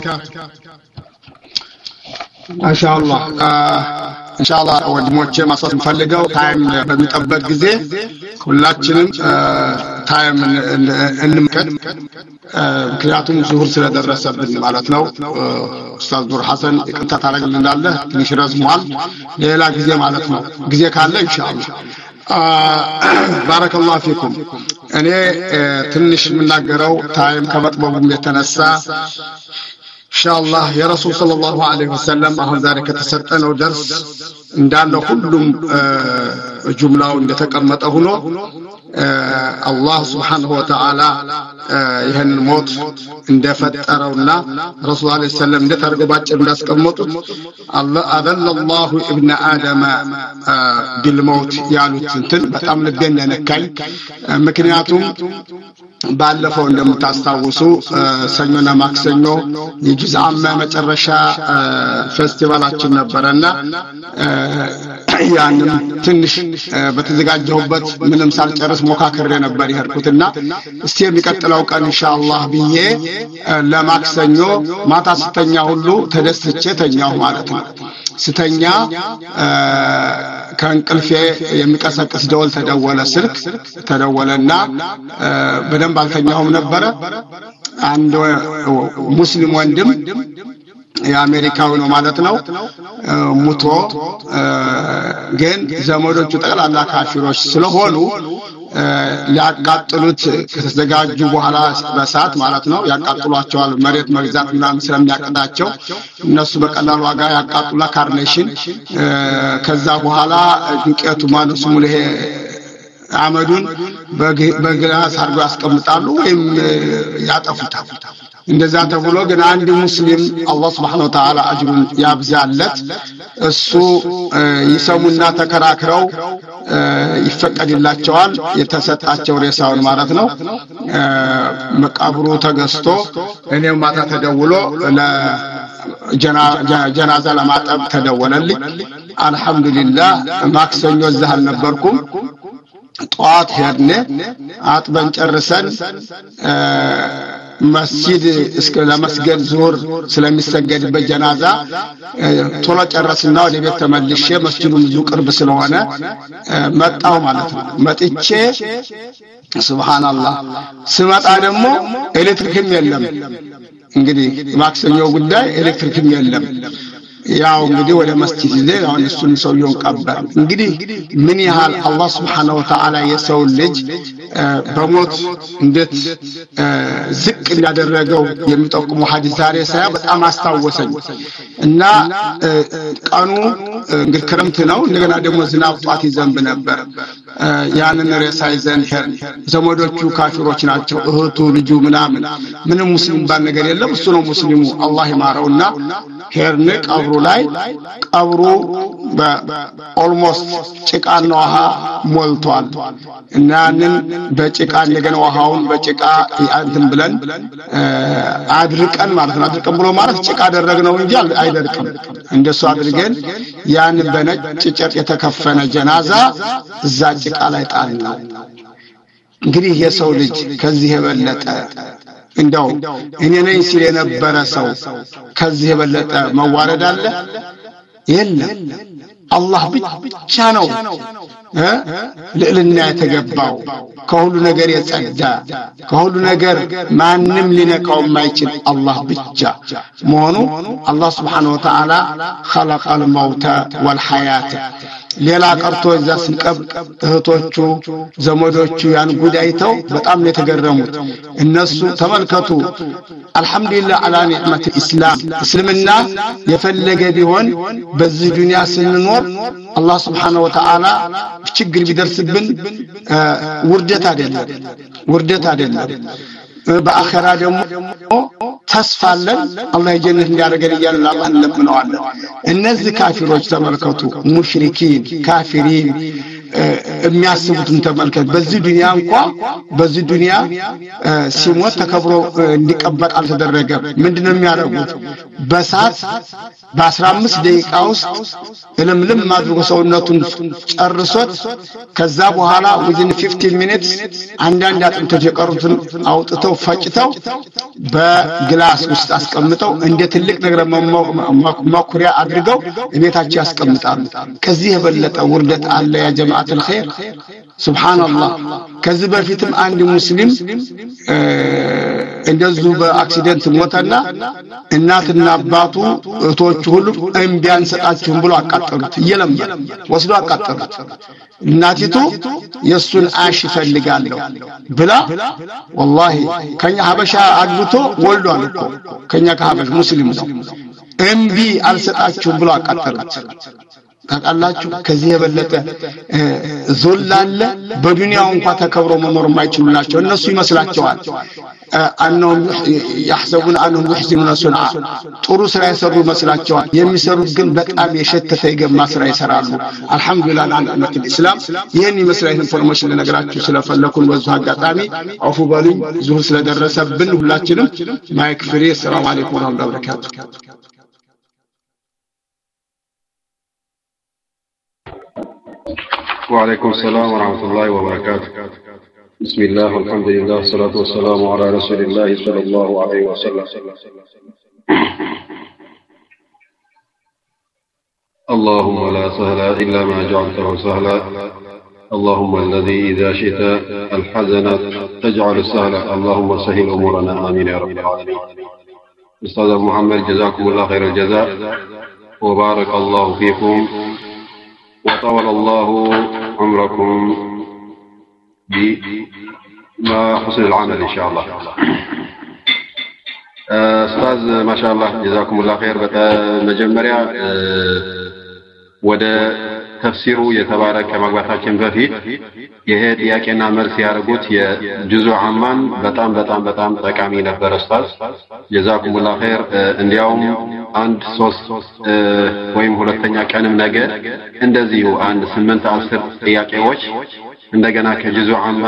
ما شاء الله آه إن شاء الله ودموتشي ما صوت مفلقة وتايم بمتقبت جزي كلاتشنم آه تايم النمكن كرياتهم ظهور سنة درسة بالمالتنا أستاذ نور حسن كنت تعرق لنا الله نشرز معال ليلا جزي مالتنا جزي كالله إن شاء الله آه بارك الله فيكم أنا آه تنش من ناقروا تايم كمطبوب يتنسى إن شاء الله يا رسول صلى الله عليه وسلم أهل ذلك تسرطنا ودرس عندنا كلهم آه جملة ونتكمت هنا آه الله سبحانه وتعالى آه يهن الموت عند فترنا رسول الله عليه وسلم عند ترغبات الناس كموت الله أذل الله ابن آدم آه بالموت يعني تنتن بتعمل الدنيا نكاي آه مكنياتهم ባለፈው እንደምታስታውሱ ሰኞና ማክሰኞ የጁዝ አማ መጨረሻ ፌስቲቫላችን ነበርና ያንን ትንሽ በተዘጋጀሁበት ምንም ሳልጨርስ ሞካከሬ ነበር ይሄርኩትና እስቲ የሚቀጥለው ቀን ኢንሻአላህ ብዬ ለማክሰኞ ማታ ስተኛ ሁሉ ተደስቼ ተኛሁ ማለት ነው ስተኛ ከእንቅልፌ የሚቀሰቅስ ደወል ተደወለ ስልክ ተደወለና በደንብ አልተኛሁም ነበር አንድ ሙስሊም ወንድም የአሜሪካው ነው ማለት ነው ሙቶ ግን ዘመዶቹ ጠቅላላ ካፊሮች ስለሆኑ ያቃጥሉት ከተዘጋጁ በኋላ በሰዓት ማለት ነው ያቃጥሏቸዋል መሬት መግዛት ምናምን ስለሚያቀዳቸው እነሱ በቀላሉ ዋጋ ያቃጥሉላ ካርኔሽን ከዛ በኋላ ዱቄቱ ማነሱ ሙሉ ይሄ አመዱን በግላስ አርጎ ያስቀምጣሉ ወይም ያጠፉታል እንደዛ ተብሎ ግን አንድ ሙስሊም አላህ Subhanahu Wa Ta'ala አጅሩን ያብዛለት እሱ ይሰሙና ተከራክረው ይፈቀድላቸዋል የተሰጣቸው ሬሳውን ማለት ነው መቃብሩ ተገዝቶ እኔው ማታ ተደውሎ ለጀናዛ ለማጠብ ተደወለልኝ አልহামዱሊላህ ማክሰኞ እዛህ አልነበርኩም ጧት ሄድነ አጥበን ጨርሰን መስጂድ እስከ ለመስገድ ዙር ስለሚሰገድበት ጀናዛ ቶሎ ጨረስና ወደ ቤት ተመልሼ መስጂዱ ብዙ ቅርብ ስለሆነ መጣው ማለት ነው መጥቼ ሱብሃንአላህ ስመጣ ደግሞ ኤሌክትሪክም የለም እንግዲህ ማክሰኞ ጉዳይ ኤሌክትሪክም የለም ያው እንግዲህ ወደ መስጂድ ይዘን አሁን እሱን ሰውየውን ቀበር እንግዲህ ምን ያህል አላህ Subhanahu Wa Ta'ala የሰው ልጅ በሞት እንዴት ዝቅ እንዳደረገው የሚጠቁሙ ሐዲስ ዛሬ ሳያ በጣም አስታወሰኝ እና ቀኑ እንግዲህ ክረምት ነው እንደገና ደግሞ ዝናብ ጧት ይዘንብ ነበር ያንን ሬሳ ይዘን ሄር ዘመዶቹ ካፊሮች ናቸው እህቱ ልጁ ምናምን ምንም ሙስሊም ባል ነገር የለም እሱ ነው ሙስሊሙ አላህ ይማረውና ሄርነ ቀብሩ ላይ ቀብሩ በኦልሞስት ጭቃና ውሃ ሞልቷል እና ያንን በጭቃ እንደገና ውሃውን በጭቃ ያንተን ብለን አድርቀን ማለት ነው አድርቀን ብሎ ማለት ጭቃ አደረግነው እንጂ አይደርቅም እንደሱ አድርገን ያን በነጭ ጨርቅ የተከፈነ ጀናዛ እዛ ጭቃ ላይ ጣልነው እንግዲህ የሰው ልጅ ከዚህ የበለጠ እንደው እኔ ነኝ ሲል የነበረ ሰው ከዚህ የበለጠ መዋረድ አለ የለም አላህ ብቻ ነው ለልና የተገባው ከሁሉ ነገር የጸዳ ከሁሉ ነገር ማንንም ሊነካው የማይችል አላህ ብቻ መሆኑ አላህ Subhanahu Wa Ta'ala خلق الموت والحياه ሌላ ቀርቶ እዛ ስንቀብ እህቶቹ ዘመዶቹ ያን ጉዳይተው በጣም ነው የተገረሙት እነሱ ተመልከቱ አልহামዱሊላህ አላ ኒዕመት الاسلام እስልምና የፈለገ ቢሆን በዚህ ዱንያ ስንኖር አላህ Subhanahu Wa Ta'ala ችግር ቢደርስብን ውርደት አይደለም ውርደት አይደለም በአኺራ ደግሞ ተስፋለን አላህ ጀነት እንዲያደርገን ይያል አላህ እንለምነዋለን እነዚህ ካፊሮች ተመልከቱ ሙሽሪኪን ካፊሪን የሚያስቡትን ተመልከት በዚህ ዱንያ እንኳን በዚህ ዱንያ ሲሞት ተከብሮ እንዲቀበል አልተደረገም ምንድነው የሚያደርጉት በሳት በ15 ደቂቃ ውስጥ ለምለም ማድረግ ሰውነቱን ጨርሶት ከዛ በኋላ within fifteen minutes አንዳንድ አጥንቶች የቀሩትን አውጥተው ፈጭተው በግላስ ውስጥ አስቀምጠው እንደ ትልቅ ነገር መኩሪያ አድርገው ቤታቸው ያስቀምጣሉ ከዚህ የበለጠ ውርደት አለ ያ ጀማዓት الخير سبحان الله ከዚህ በፊትም አንድ ሙስሊም እንደዚሁ በአክሲደንት ሞተና እናትና አባቱ እህቶቹ ሁሉ እንቢያንሰጣችሁም ብሎ አቃጠሉት እየለመነ ወስዶ አቃጠሉት እናቲቱ የሱን አሽ ይፈልጋለሁ ብላ والله ከኛ ሀበሻ አግብቶ ወልዷል እኮ ከኛ ከሀበሽ ሙስሊም ነው እንቢ አልሰጣችሁም ብሎ አቃጠሉት ታቃላችሁ ከዚህ የበለጠ ዞላለ በዱንያው እንኳን ተከብሮ መኖር የማይችሉላቸው እነሱ ይመስላቸዋል አንነው يحسبون انهم يحسنون صنعا ጥሩ ስራ ይሰሩ ይመስላቸዋል የሚሰሩት ግን በጣም የሸተተ የገማ ስራ ይሰራሉ አልহামዱሊላህ አለመት الاسلام ይሄን ይመስላል ኢንፎርሜሽን ለነገራችሁ ስለፈለኩን በዚህ አጋጣሚ አፉ ባሉኝ ዙሁ ስለደረሰብን ሁላችንም ማይክ ፍሪ ሰላም አለይኩም ወራህመቱላሂ ወበረካቱ وعليكم السلام ورحمة الله وبركاته بسم الله والحمد لله والصلاة والسلام على رسول الله صلى الله عليه وسلم اللهم لا سهل إلا ما جعلته سهلا اللهم الذي إذا شئت الحزن تجعل السهل اللهم سهل أمورنا آمين يا رب العالمين أستاذ محمد جزاكم الله خير الجزاء وبارك الله فيكم وطول الله عمركم بما حسن العمل إن شاء الله أستاذ ما شاء الله جزاكم الله خير بتمجمريا وده تفسيره يتبارك كما قلتاكم بفيد يهد ياكينا مرسي عرقوت يجزو عمان بتام بتام بتام تكامي نفر أستاذ جزاكم الله خير اليوم عند صوص ويم ሁለተኛ ቀንም ነገ እንደዚሁ አንድ ስምንት አስር ጥያቄዎች እንደገና ከጅዙ አማ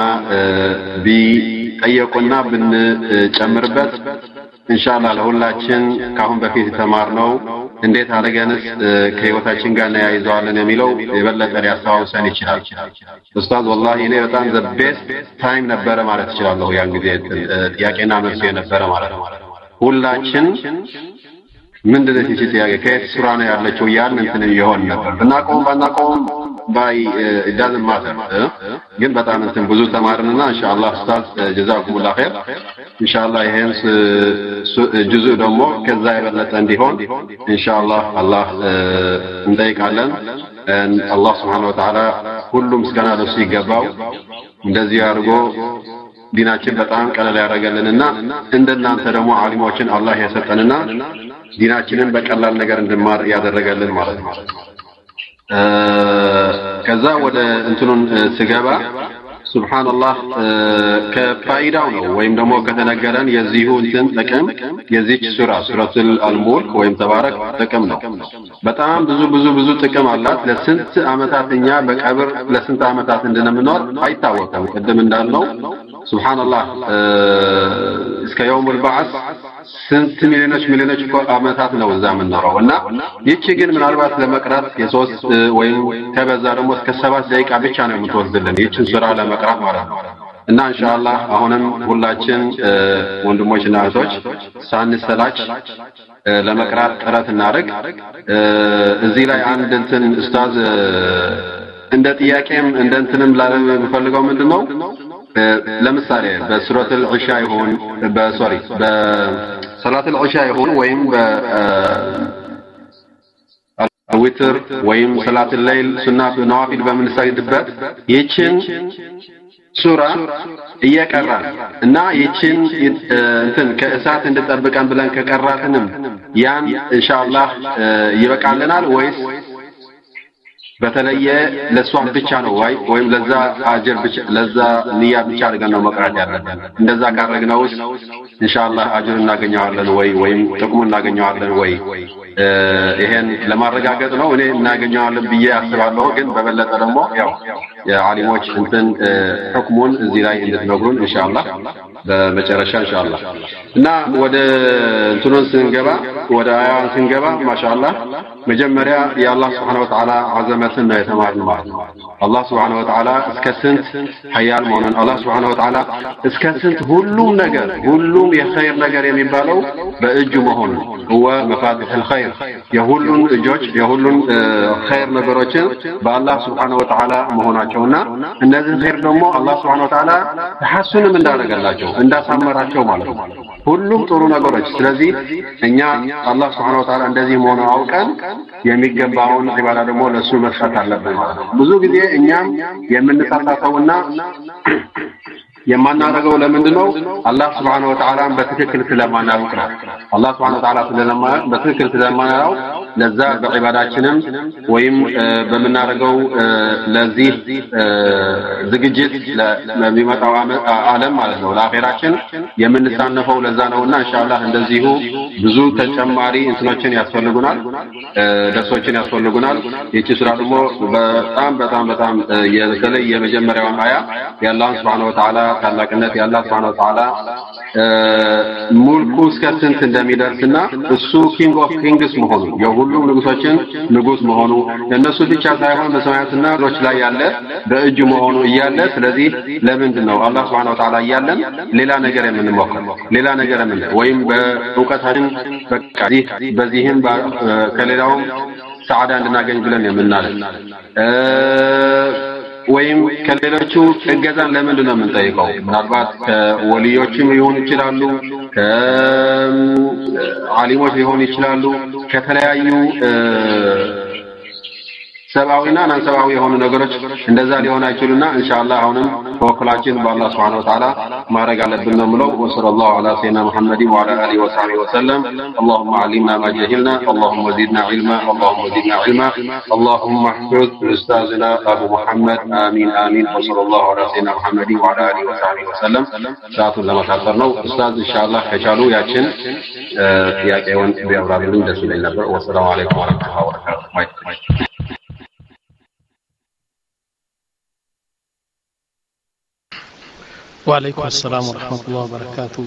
ቢጠየቁና ብንጨምርበት ኢንሻአላህ ለሁላችን ካሁን በፊት ተማርነው እንዴት አደረገንስ ከህይወታችን ጋር ነው ያይዘዋለን የሚለው የበለጠ ያሳውሰን ይችላል ኡስታዝ والله እኔ በጣም the best time ነበረ ማለት ይችላል ያን ጊዜ ጥያቄና መልስ የነበረ ማለት ነው ሁላችን ምንድነው እቺ ጥያቄ ከየት ሱራ ነው ያለችው ያን እንትን ይሆን ነበር እናቆም ባናቆም ባይ doesn't matter ግን በጣም እንትን ብዙ ተማርንና ኢንሻአላህ ኡስታዝ ጀዛኩሙላህ ኸይር ኢንሻአላህ ይሄን ጁዙ ደግሞ ከዛ የበለጠ እንዲሆን ኢንሻአላህ አላህ እንጠይቃለን አላህ Subhanahu Wa Ta'ala ሁሉም ምስጋና ለሱ ይገባው እንደዚህ አድርጎ ዲናችን በጣም ቀለል ያደርገልንና እንደናንተ ደግሞ ዓሊሞችን አላህ ያሰጠንና ዲናችንን በቀላል ነገር እንድማር ያደረገልን ማለት ነው ከዛ ወደ እንትኑን ስገባ ሱብሃንአላህ ከፋይዳው ነው ወይም ደግሞ ከተነገረን የዚሁ እንትን ጥቅም የዚች ሱራ ሱረቱል አልሙልክ ወይም ተባረክ ጥቅም ነው በጣም ብዙ ብዙ ብዙ ጥቅም አላት ለስንት አመታትኛ በቀብር ለስንት አመታት እንደምንኖር አይታወቅም ቀደም እንዳልነው ሱብሃንአላህ እስከ የውሙል በዓስ ስንት ሚሊዮኖች ሚሊዮኖች አመታት ነው እዛ የምንኖረውና ይቺ ግን ምናልባት ለመቅራት የሶስት ወይም ከበዛ ደግሞ እስከ ሰባት ደቂቃ ብቻ ነው የምትወስድልን ይቺ ሱራ ለመቅራት ማለት ነው እና ኢንሻአላህ አሁንም ሁላችን ወንድሞችና እህቶች ሳንሰላች ለመቅራት ጥረት እናድርግ እዚህ ላይ አንድ እንትን ኡስታዝ እንደ ጥያቄም እንደ እንትንም ላልፈልገው ምንድነው ለምሳሌ በሱረቱል ዒሻ ይሁን በሶሪ በሰላቱል ዒሻ ይሁን ወይም በ ዊትር ወይም ሰላቱል ሌይል ሱናት ነዋፊል በምንሰግድበት ይችን ሱራ እየቀራን እና ይችን እንትን ከእሳት እንድጠብቀን ብለን ከቀራትንም ያን ኢንሻአላህ ይበቃልናል ወይስ በተለየ ለሷን ብቻ ነው ወይ ወይም ለዛ አጅር ብቻ ለዛ ንያ ብቻ አድርገን ነው መቅራት ያለብን እንደዛ ካረግነውስ ኢንሻአላህ አጅር እናገኘዋለን ወይ ወይም ጥቅሙ እናገኘዋለን ወይ ይሄን ለማረጋገጥ ነው እኔ እናገኘዋለን ብዬ አስባለሁ ግን በበለጠ ደግሞ ያው የዓሊሞች እንትን ሁክሙን እዚህ ላይ እንድትነግሩን ኢንሻአላህ በመጨረሻ ኢንሻአላህ እና ወደ እንትኑን ስንገባ ወደ አያዋን ስንገባ ማሻአላህ መጀመሪያ የአላህ Subhanahu Wa Ta'ala አዘመትን ነው የተማርነው ማለት ነው አላህ Subhanahu Wa Ta'ala እስከ ስንት ኃያል መሆኑን አላህ Subhanahu Wa Ta'ala እስከ ስንት ሁሉም ነገር ሁሉም የኸይር ነገር የሚባለው በእጁ መሆኑን هو مفاتيح الخير የሁሉም እጆች የሁሉም ኸይር ነገሮችን በአላህ Subhanahu Wa Ta'ala መሆናቸውና እነዚህ ኸይር ደግሞ አላህ Subhanahu Wa Ta'ala ተሐሱንም እንዳደረገላቸው እንዳሳመራቸው ማለት ነው ሁሉም ጥሩ ነገሮች ስለዚህ እኛ አላህ Subhanahu Wa Ta'ala እንደዚህ መሆኑ አውቀን የሚገባውን ኢባዳ ደግሞ ለሱ መስጠት አለብን ማለት ነው ብዙ ጊዜ እኛም የምንሳሳተውና የማናደርገው ለምንድነው አላህ Subhanahu Wa Ta'ala በትክክል ስለማናውቅ ነው አላህ Subhanahu Wa Ta'ala ስለማናውቅ በትክክል ስለማናውቅ ለዛ በኢባዳችንም ወይም በመናረገው ለዚህ ዝግጅት ለሚመጣው ዓለም ማለት ነው ለአኺራችን የምንሳነፈው ለዛ ነውና ኢንሻአላህ እንደዚሁ ብዙ ተጨማሪ እንትኖችን ያስፈልጉናል ደሶችን ያስፈልጉናል ይቺ ስራ ደግሞ በጣም በጣም በጣም የተለየ የመጀመሪያው አያ የአላህ Subhanahu Wa Ta'ala ታላቅነት የአላህ Subhanahu Wa Ta'ala ሙልኩ እስከ ስንት እንደሚደርስና እሱ ኪንግ ኦፍ ኪንግስ መሆኑ የሁሉም ንጉሶችን ንጉስ መሆኑ እነሱ ብቻ ሳይሆን በሰማያትና ምድሮች ላይ ያለ በእጁ መሆኑ እያለ ስለዚህ ለምንድን ነው አላህ Subhanahu Wa Ta'ala እያለን ሌላ ነገር የምንሞክር ሌላ ነገር ምን ወይም በእውቀታችን በቃ በዚህም ከሌላውም ሰዓዳ እንድናገኝ ብለን የምናለን ወይም ከሌሎቹ እገዛን ለምንድን ነው የምንጠይቀው ምናልባት ከወሊዮችም ሊሆኑ ይችላሉ ከዓሊሞች ሊሆኑ ይችላሉ ከተለያዩ ሰባዊና ናንሰባዊ የሆኑ ነገሮች እንደዛ ሊሆን አይችሉና ኢንሻአላህ አሁንም ወክላችን በአላህ Subhanahu Wa Ta'ala ማረግ አለብን ነው ምለው ወሰለላሁ ዐላ ሰይየና ሙሐመድ ወዐላ አሊሂ ወሰሐቢሂ ወሰለም اللهم علمنا ما جهلنا اللهم زدنا علما اللهم زدنا علما اللهم احفظ استاذنا ابو محمد امين امين وصلى الله على سيدنا محمد وعلى اله وصحبه وسلم ሰዓቱን ለማሳጠር ነው ኡስታዝ ኢንሻአላህ ከቻሉ ያችን ጥያቄውን ቢያብራሩልን ደስ ይለኝ ነበር ወሰላሙ አለይኩም ወራህመቱላሂ ወበረካቱሁ وعليكم السلام ورحمة الله وبركاته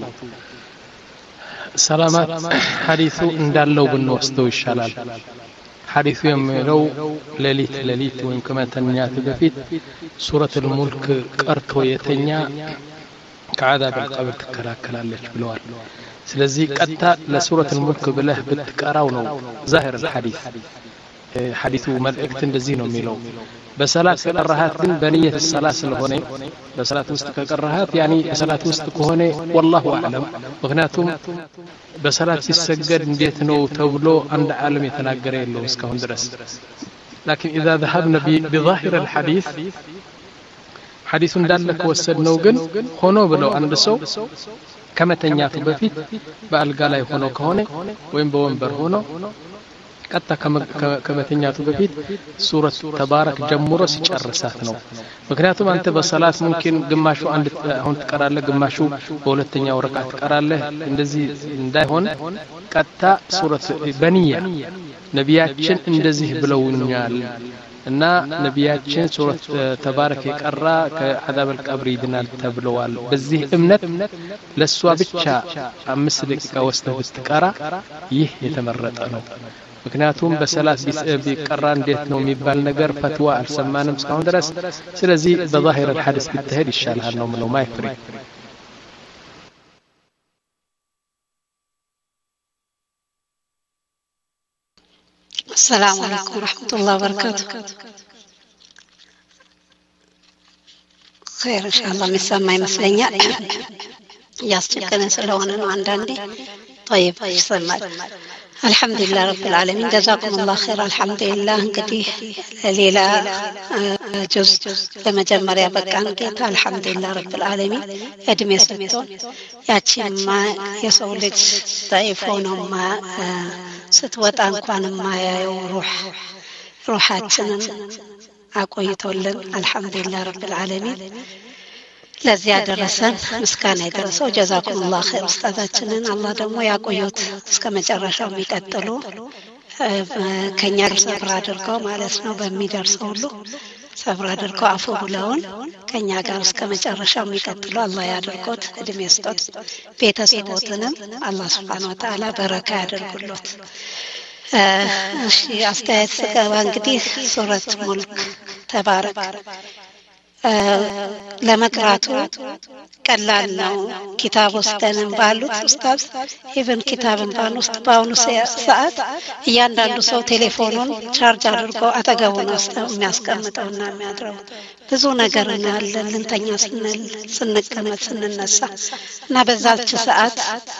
سلامات حديثو اندالو بنوستو الشلال حديثو يميلو لليت لليت وين كما تنيات بفيت سورة الملك قرتو يتنيا كعذاب القبر تكلاكل عليك بلوال سلزي قطع لسورة الملك بله بتقراو نو ظاهر الحديث حديثو ملئكت እንደዚህ ነው የሚለው በሰላት ከቀራሃት ግን በንየት الصلاه ስለሆነ በሰላት ውስጥ ከቀራሃት ያኒ በሰላት ውስጥ ከሆነ والله اعلم ምክንያቱም በሰላት ሲሰገድ እንዴት ነው ተብሎ አንድ ዓለም የተናገረ የለው እስካሁን ድረስ لكن اذا ذهبنا بظاهر الحديث حديث እንዳለ ከወሰድነው ግን ሆኖ ብለው አንድ ሰው ከመተኛቱ በፊት በአልጋ ላይ ሆኖ ከሆነ ወይም በወንበር ሆኖ ቀጣ ከመተኛቱ በፊት ሱረት ተባረክ ጀምሮ ሲጨርሳት ነው ምክንያቱም አንተ በሰላት ሙምኪን ግማሹ አንድ አሁን ተቀራለህ ግማሹ በሁለተኛው ረካዓት ተቀራለህ እንደዚህ እንዳይሆን ቀጣ ሱረት በኒያ ነቢያችን እንደዚህ ብለውኛል እና ነቢያችን ሱረት ተባረክ የቀራ ከአዛብ القبر ይድናል ተብለዋል በዚህ እምነት ለሷ ብቻ አምስት ደቂቃ ወስደህ ብትቀራ ይህ የተመረጠ ነው ምክንያቱም በሰላት ቢቀራ እንዴት ነው የሚባል ነገር ፈትዋ አልሰማንም እስካሁን ድረስ ስለዚህ በዛሂር الحديث ብትሄድ ይሻላል ነው ምለው ማይፍሪ السلام عليكم ورحمة الله وبركاته خير إن شاء الله مسمى مسلينيا ياسجكنا سلوانا وعندنا طيب يسمى الحمد لله رب العالمين جزاكم الله خير الحمد لله انقدي ليلة جزء لما جمر يا بكان كيت الحمد لله رب العالمين ادمي سمتون ياتي ما يسولج ضعيفون ما ستوت انكوان ما يروح ሩሃችንን አቆይቶልን አልহামዱሊላህ ረብል ዓለሚን ለዚህ ያደረሰን ምስጋና ይድረሰው። ጀዛኩሙላህ ኸይር ኡስታዛችንን አላህ ደግሞ ያቆዩት እስከመጨረሻው የሚቀጥሉ ከኛ ሰብር አድርገው ማለት ነው በሚደርሰው ሁሉ ሰብር አድርገው አፉ ብለውን ከኛ ጋር እስከመጨረሻው የሚቀጥሉ አላህ ያድርጎት እድሜ ይስጦት። ቤተሰቦትንም አላህ Subhanahu Wa Ta'ala በረካ ያድርጉለት። እሺ አስተያየት ስገባ እንግዲህ ሱረት ሙልክ ተባረክ ለመቅራቱ ቀላል ነው። ኪታብ ወስደንም ባሉት ኡስታዝ ኢቭን ኪታብን ባንወስድ በአሁኑ ሰዓት እያንዳንዱ ሰው ቴሌፎኑን ቻርጅ አድርጎ አጠገቡ ነው የሚያስቀምጠውና የሚያድረው። ብዙ ነገር እናያለን ልንተኛ ስንል ስንቀመጥ ስንነሳ እና በዛች ሰዓት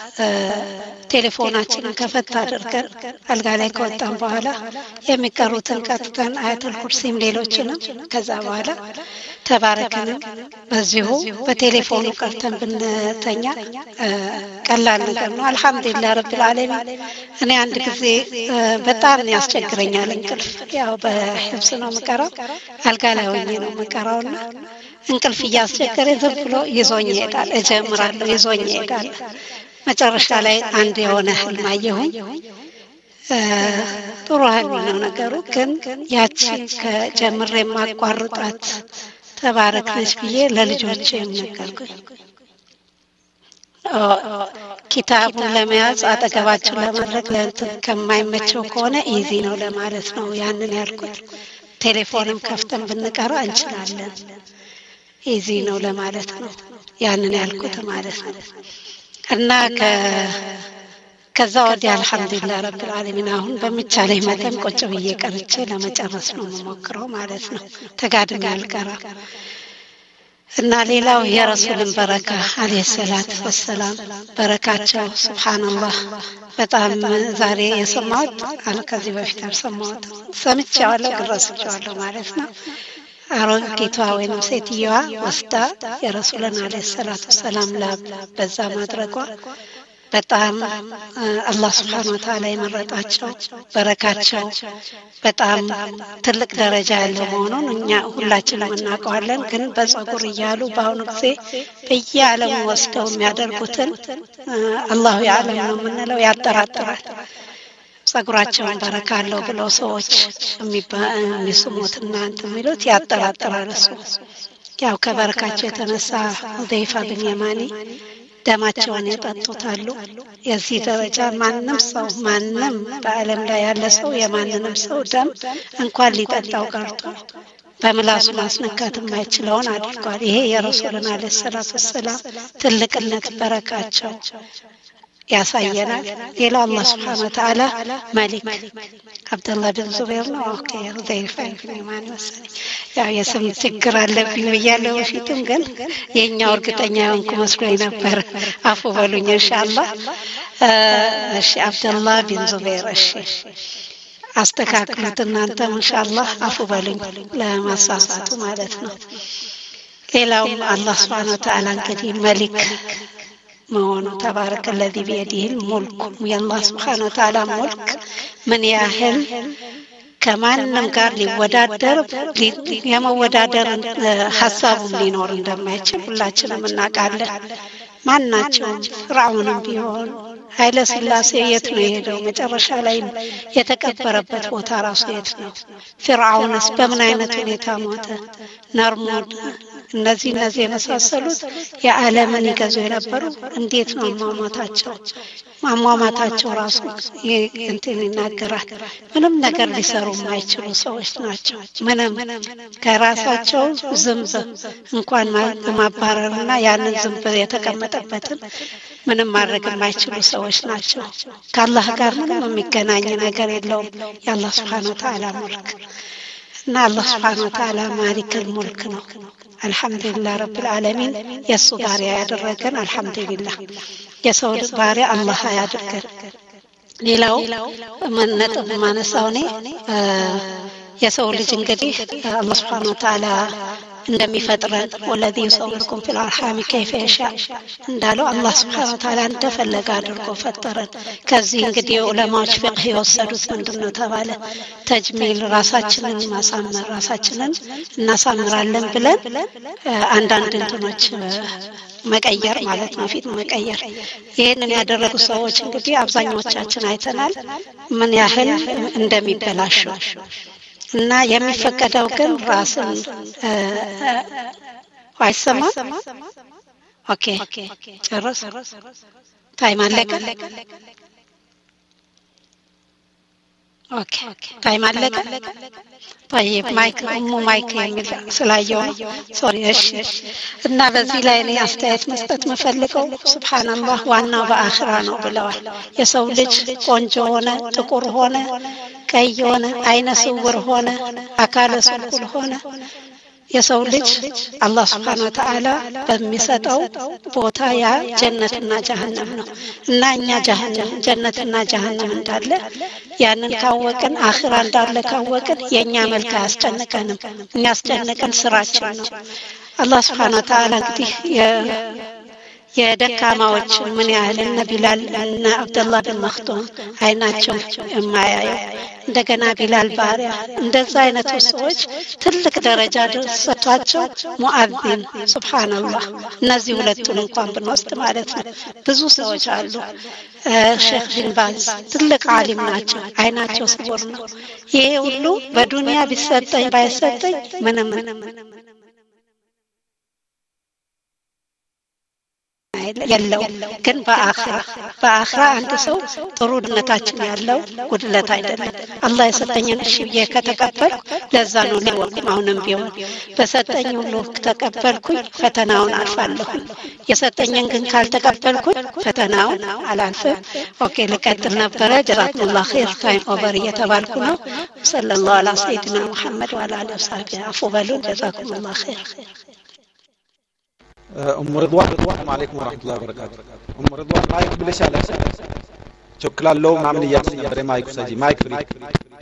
ቴሌፎናችንን ከፈት አድርገን አልጋ ላይ ከወጣን በኋላ የሚቀሩትን ቀጥተን አያቱል ኩርሲም ሌሎችንም ከዛ በኋላ ተባረከንም በዚሁ በቴሌፎኑ ቀርተን ብንተኛ ቀላል ነገር ነው። አልহামዱሊላህ ረብል ዓለሚን እኔ አንድ ጊዜ በጣም ያስቸግረኛል እንቅልፍ ያው በህብስ ነው መቀራው አልጋ ላይ ሆኜ ነው መቀራውና እንቅልፍ ያስቸገረኝ ዝም ብሎ ይዞኝ ይሄዳል እጀምራለሁ ይዞኝ ይሄዳል። መጨረሻ ላይ አንድ የሆነ ህልም አየሁኝ። ጥሩ ህልም ነው ነገሩ ግን ያቺ ከጀምሬ ማቋርጣት ተባረክነሽ ብዬ ለልጆቼ የምነገርኩኝ ኪታቡን ለመያዝ አጠገባቸው ለማድረግ ለእንትን ከማይመቸው ከሆነ ኢዚ ነው ለማለት ነው ያንን ያልኩት። ቴሌፎንም ከፍተን ብንቀራ እንችላለን ኢዚ ነው ለማለት ነው ያንን ያልኩት ማለት ነው። እና ከ ከዛ ወዲያ አልহামዱሊላህ ረብል ዓለሚን አሁን በሚቻለኝ መጠን ቁጭ ብዬ ቀርቼ ለመጨረስ ነው የምሞክረው ማለት ነው። ተጋድሜ አልቀራም። እና ሌላው የረሱልን በረካ አለይሂ ሰላቱ ወሰላም በረካቸው ሱብሃንአላህ በጣም ዛሬ የሰማሁት አለ ከዚህ በፊት አልሰማሁት ሰምቻለሁ ረስቻለሁ ማለት ነው። አሮጊቷ ወይንም ሴትየዋ ወስዳ የረሱልን አለይሂ ሰላቱ ወሰላም ላብ በዛ ማድረጓ በጣም አላህ Subhanahu Wa Ta'ala የመረጣቸው በረካቸው በጣም ትልቅ ደረጃ ያለው መሆኑን እኛ ሁላችንም እናውቀዋለን። ግን በጸጉር ይያሉ በአሁኑ ጊዜ በየዓለሙ ወስደው የሚያደርጉትን አላሁ ያለም ነው የምንለው ያጠራጥራል። ጸጉራቸውን በረካ አለው ብለው ሰዎች የሚስሙትና እንትን የሚሉት ያጠራጥራል። እሱ ያው ከበረካቸው የተነሳ ሁዘይፋ ብን የማኒ ደማቸውን ያጠጡታሉ። የዚህ ደረጃ ማንንም ሰው ማንንም በአለም ላይ ያለ ሰው የማንንም ሰው ደም እንኳን ሊጠጣው ቀርቶ በምላሱ ማስነካት የማይችለውን አድርጓል። ይሄ የረሱልን አለይሂ ሰላቱ ወሰላም ትልቅነት በረካቸው ያሳየናል። ሌላ አላህ Subhanahu Wa Ta'ala ማሊክ አብደላህ ቢን ዙበይር ነው ኦኬ ሁዘይፋ ብን የማኒ መሰለኝ ያው የስም ችግር አለብኝ ብያለሁ በፊትም ግን የኛው እርግጠኛ ሆንኩ መስሎኝ ነበር። አፉ በሉኝ ኢንሻአላህ። እሺ አብደላህ ቢን ዙበይር እሺ አስተካክሉት እናንተ ኢንሻአላህ አፉ በሉኝ ለማሳሳቱ ማለት ነው። ሌላው አላህ Subhanahu Wa Ta'ala እንግዲህ ማሊክ መሆኑ ተባረከ الذي بيده الملك የአላህ Subhanahu Wa Ta'ala ሙልክ ምን ያህል ከማንም ጋር ሊወዳደር የመወዳደር ሐሳቡም ሊኖር እንደማይችል ሁላችንም እናውቃለን። ማናቸውም ፍርዓውንም ቢሆን ኃይለ ሥላሴ የት ነው የሄደው? መጨረሻ ላይ የተቀበረበት ቦታ ራሱ የት ነው? ፍርዓውንስ በምን አይነት ሁኔታ ሞተ? ነርሙድ እነዚህ እነዚህ የመሳሰሉት የዓለምን ይገዙ የነበሩ እንዴት ነው ማማታቸው? ማማማታቸው ራሱ እንትን ይናገራል። ምንም ነገር ሊሰሩ የማይችሉ ሰዎች ናቸው። ምንም ከራሳቸው ዝንብ እንኳን ማባረርና ያንን ዝንብ የተቀመጠበትን ምንም ማድረግ የማይችሉ ሰዎች ናቸው። ከአላህ ጋር ምንም የሚገናኝ ነገር የለውም የአላህ Subhanahu Wa Ta'ala ሙልክ እና አላህ Subhanahu Wa Ta'ala ማሊከል ሙልክ ነው። አልহামዱሊላህ ረብል ዓለሚን የሱ ባሪያ ያደረገን አልহামዱሊላህ የሰው ባሪያ አላህ ያድርገን። ሌላው ነጥብ ማነሳው ነው የሰው ልጅ እንግዲህ አላህ Subhanahu Wa Ta'ala እንደሚፈጥረን ወለዚ ይሰውርኩም ፊል አርሃም ከይፈ ይሻ እንዳለው አላህ Subhanahu Wa Ta'ala እንደፈለገ አድርጎ ፈጠረን። ከዚህ እንግዲህ ዑለማዎች ፍቅህ የወሰዱት ምንድነው ተባለ ተጅሚል ራሳችንን ማሳመር ራሳችንን እናሳምራለን ብለን አንዳንድ እንትኖች መቀየር ማለት ነው ፊት መቀየር። ይሄንን ያደረጉ ሰዎች እንግዲህ አብዛኞቻችን አይተናል ምን ያህል እንደሚበላሹ እና የሚፈቀደው ግን ራስን አይሰማ ኦኬ ጨረስ ታይም አለቀ ኦኬ ታይም አለቀ طيب ማይክ ሙ ማይክ የሚል ስላየው ሶሪ እሺ እና በዚህ ላይ እኔ አስተያየት መስጠት መፈልገው ሱብሃንአላህ ዋና በአኺራ ነው ብለዋል። የሰው ልጅ ቆንጆ ሆነ ጥቁር ሆነ ቀይ ሆነ አይነ ስውር ሆነ አካለ ስውር ሆነ የሰው ልጅ አላህ Subhanahu Wa Ta'ala በሚሰጠው ቦታ ያ ጀነትና ጀሃነም ነው እና እኛ ጀሃነም ጀነትና ጀሃነም እንዳለ ያንን ካወቅን አኺራ እንዳለ ካወቅን የኛ መልክ አያስጨንቀንም። የሚያስጨንቀን ስራችን ነው። አላህ Subhanahu Wa Ta'ala እንግዲህ የደካማዎች ምን ያህል እነ ቢላል እና አብደላህ ብን መክቱም አይናቸው የማያየው እንደገና ቢላል ባሪያ እንደዛ አይነት ሰዎች ትልቅ ደረጃ ደርሰቷቸው ሙአዚን ሱብሃንአላህ እነዚህ ሁለቱን እንኳን ብንወስድ ማለት ነው ብዙ ሰዎች አሉ። ሼክ ቢን ባዝ ትልቅ ዓሊም ናቸው አይናቸው ስውር ነው። ይሄ ሁሉ በዱንያ ቢሰጠኝ ባይሰጠኝ ምንም የለው ግን በአኺራ በአኺራ አንድ ሰው ጥሩነታችን ያለው ጉድለት አይደለም። አላህ የሰጠኝን እሺ ብዬ ከተቀበልኩ ለዛ ነው ለወቅ አሁንም ቢሆን በሰጠኝ ሁሉ ተቀበልኩኝ ፈተናውን አልፋለሁ። የሰጠኝን ግን ካልተቀበልኩኝ ፈተናውን አላልፍም። ኦኬ ልቀጥል ነበር። ጀዛኩሙላህ ኸይር ታይም ኦቨር እየተባልኩ ነው። ሰለላሁ ዐላ ሰይድና ሙሐመድ ወዐላ አሊሂ ወሰሐቢሂ አፉ በሉ። ጀዛኩሙላህ ኸይር። ام رضوان السلام عليكم ورحمه الله وبركاته. ام رضوان مايك بلش على شكرا له ما من ياسين مايك سجي مايك فري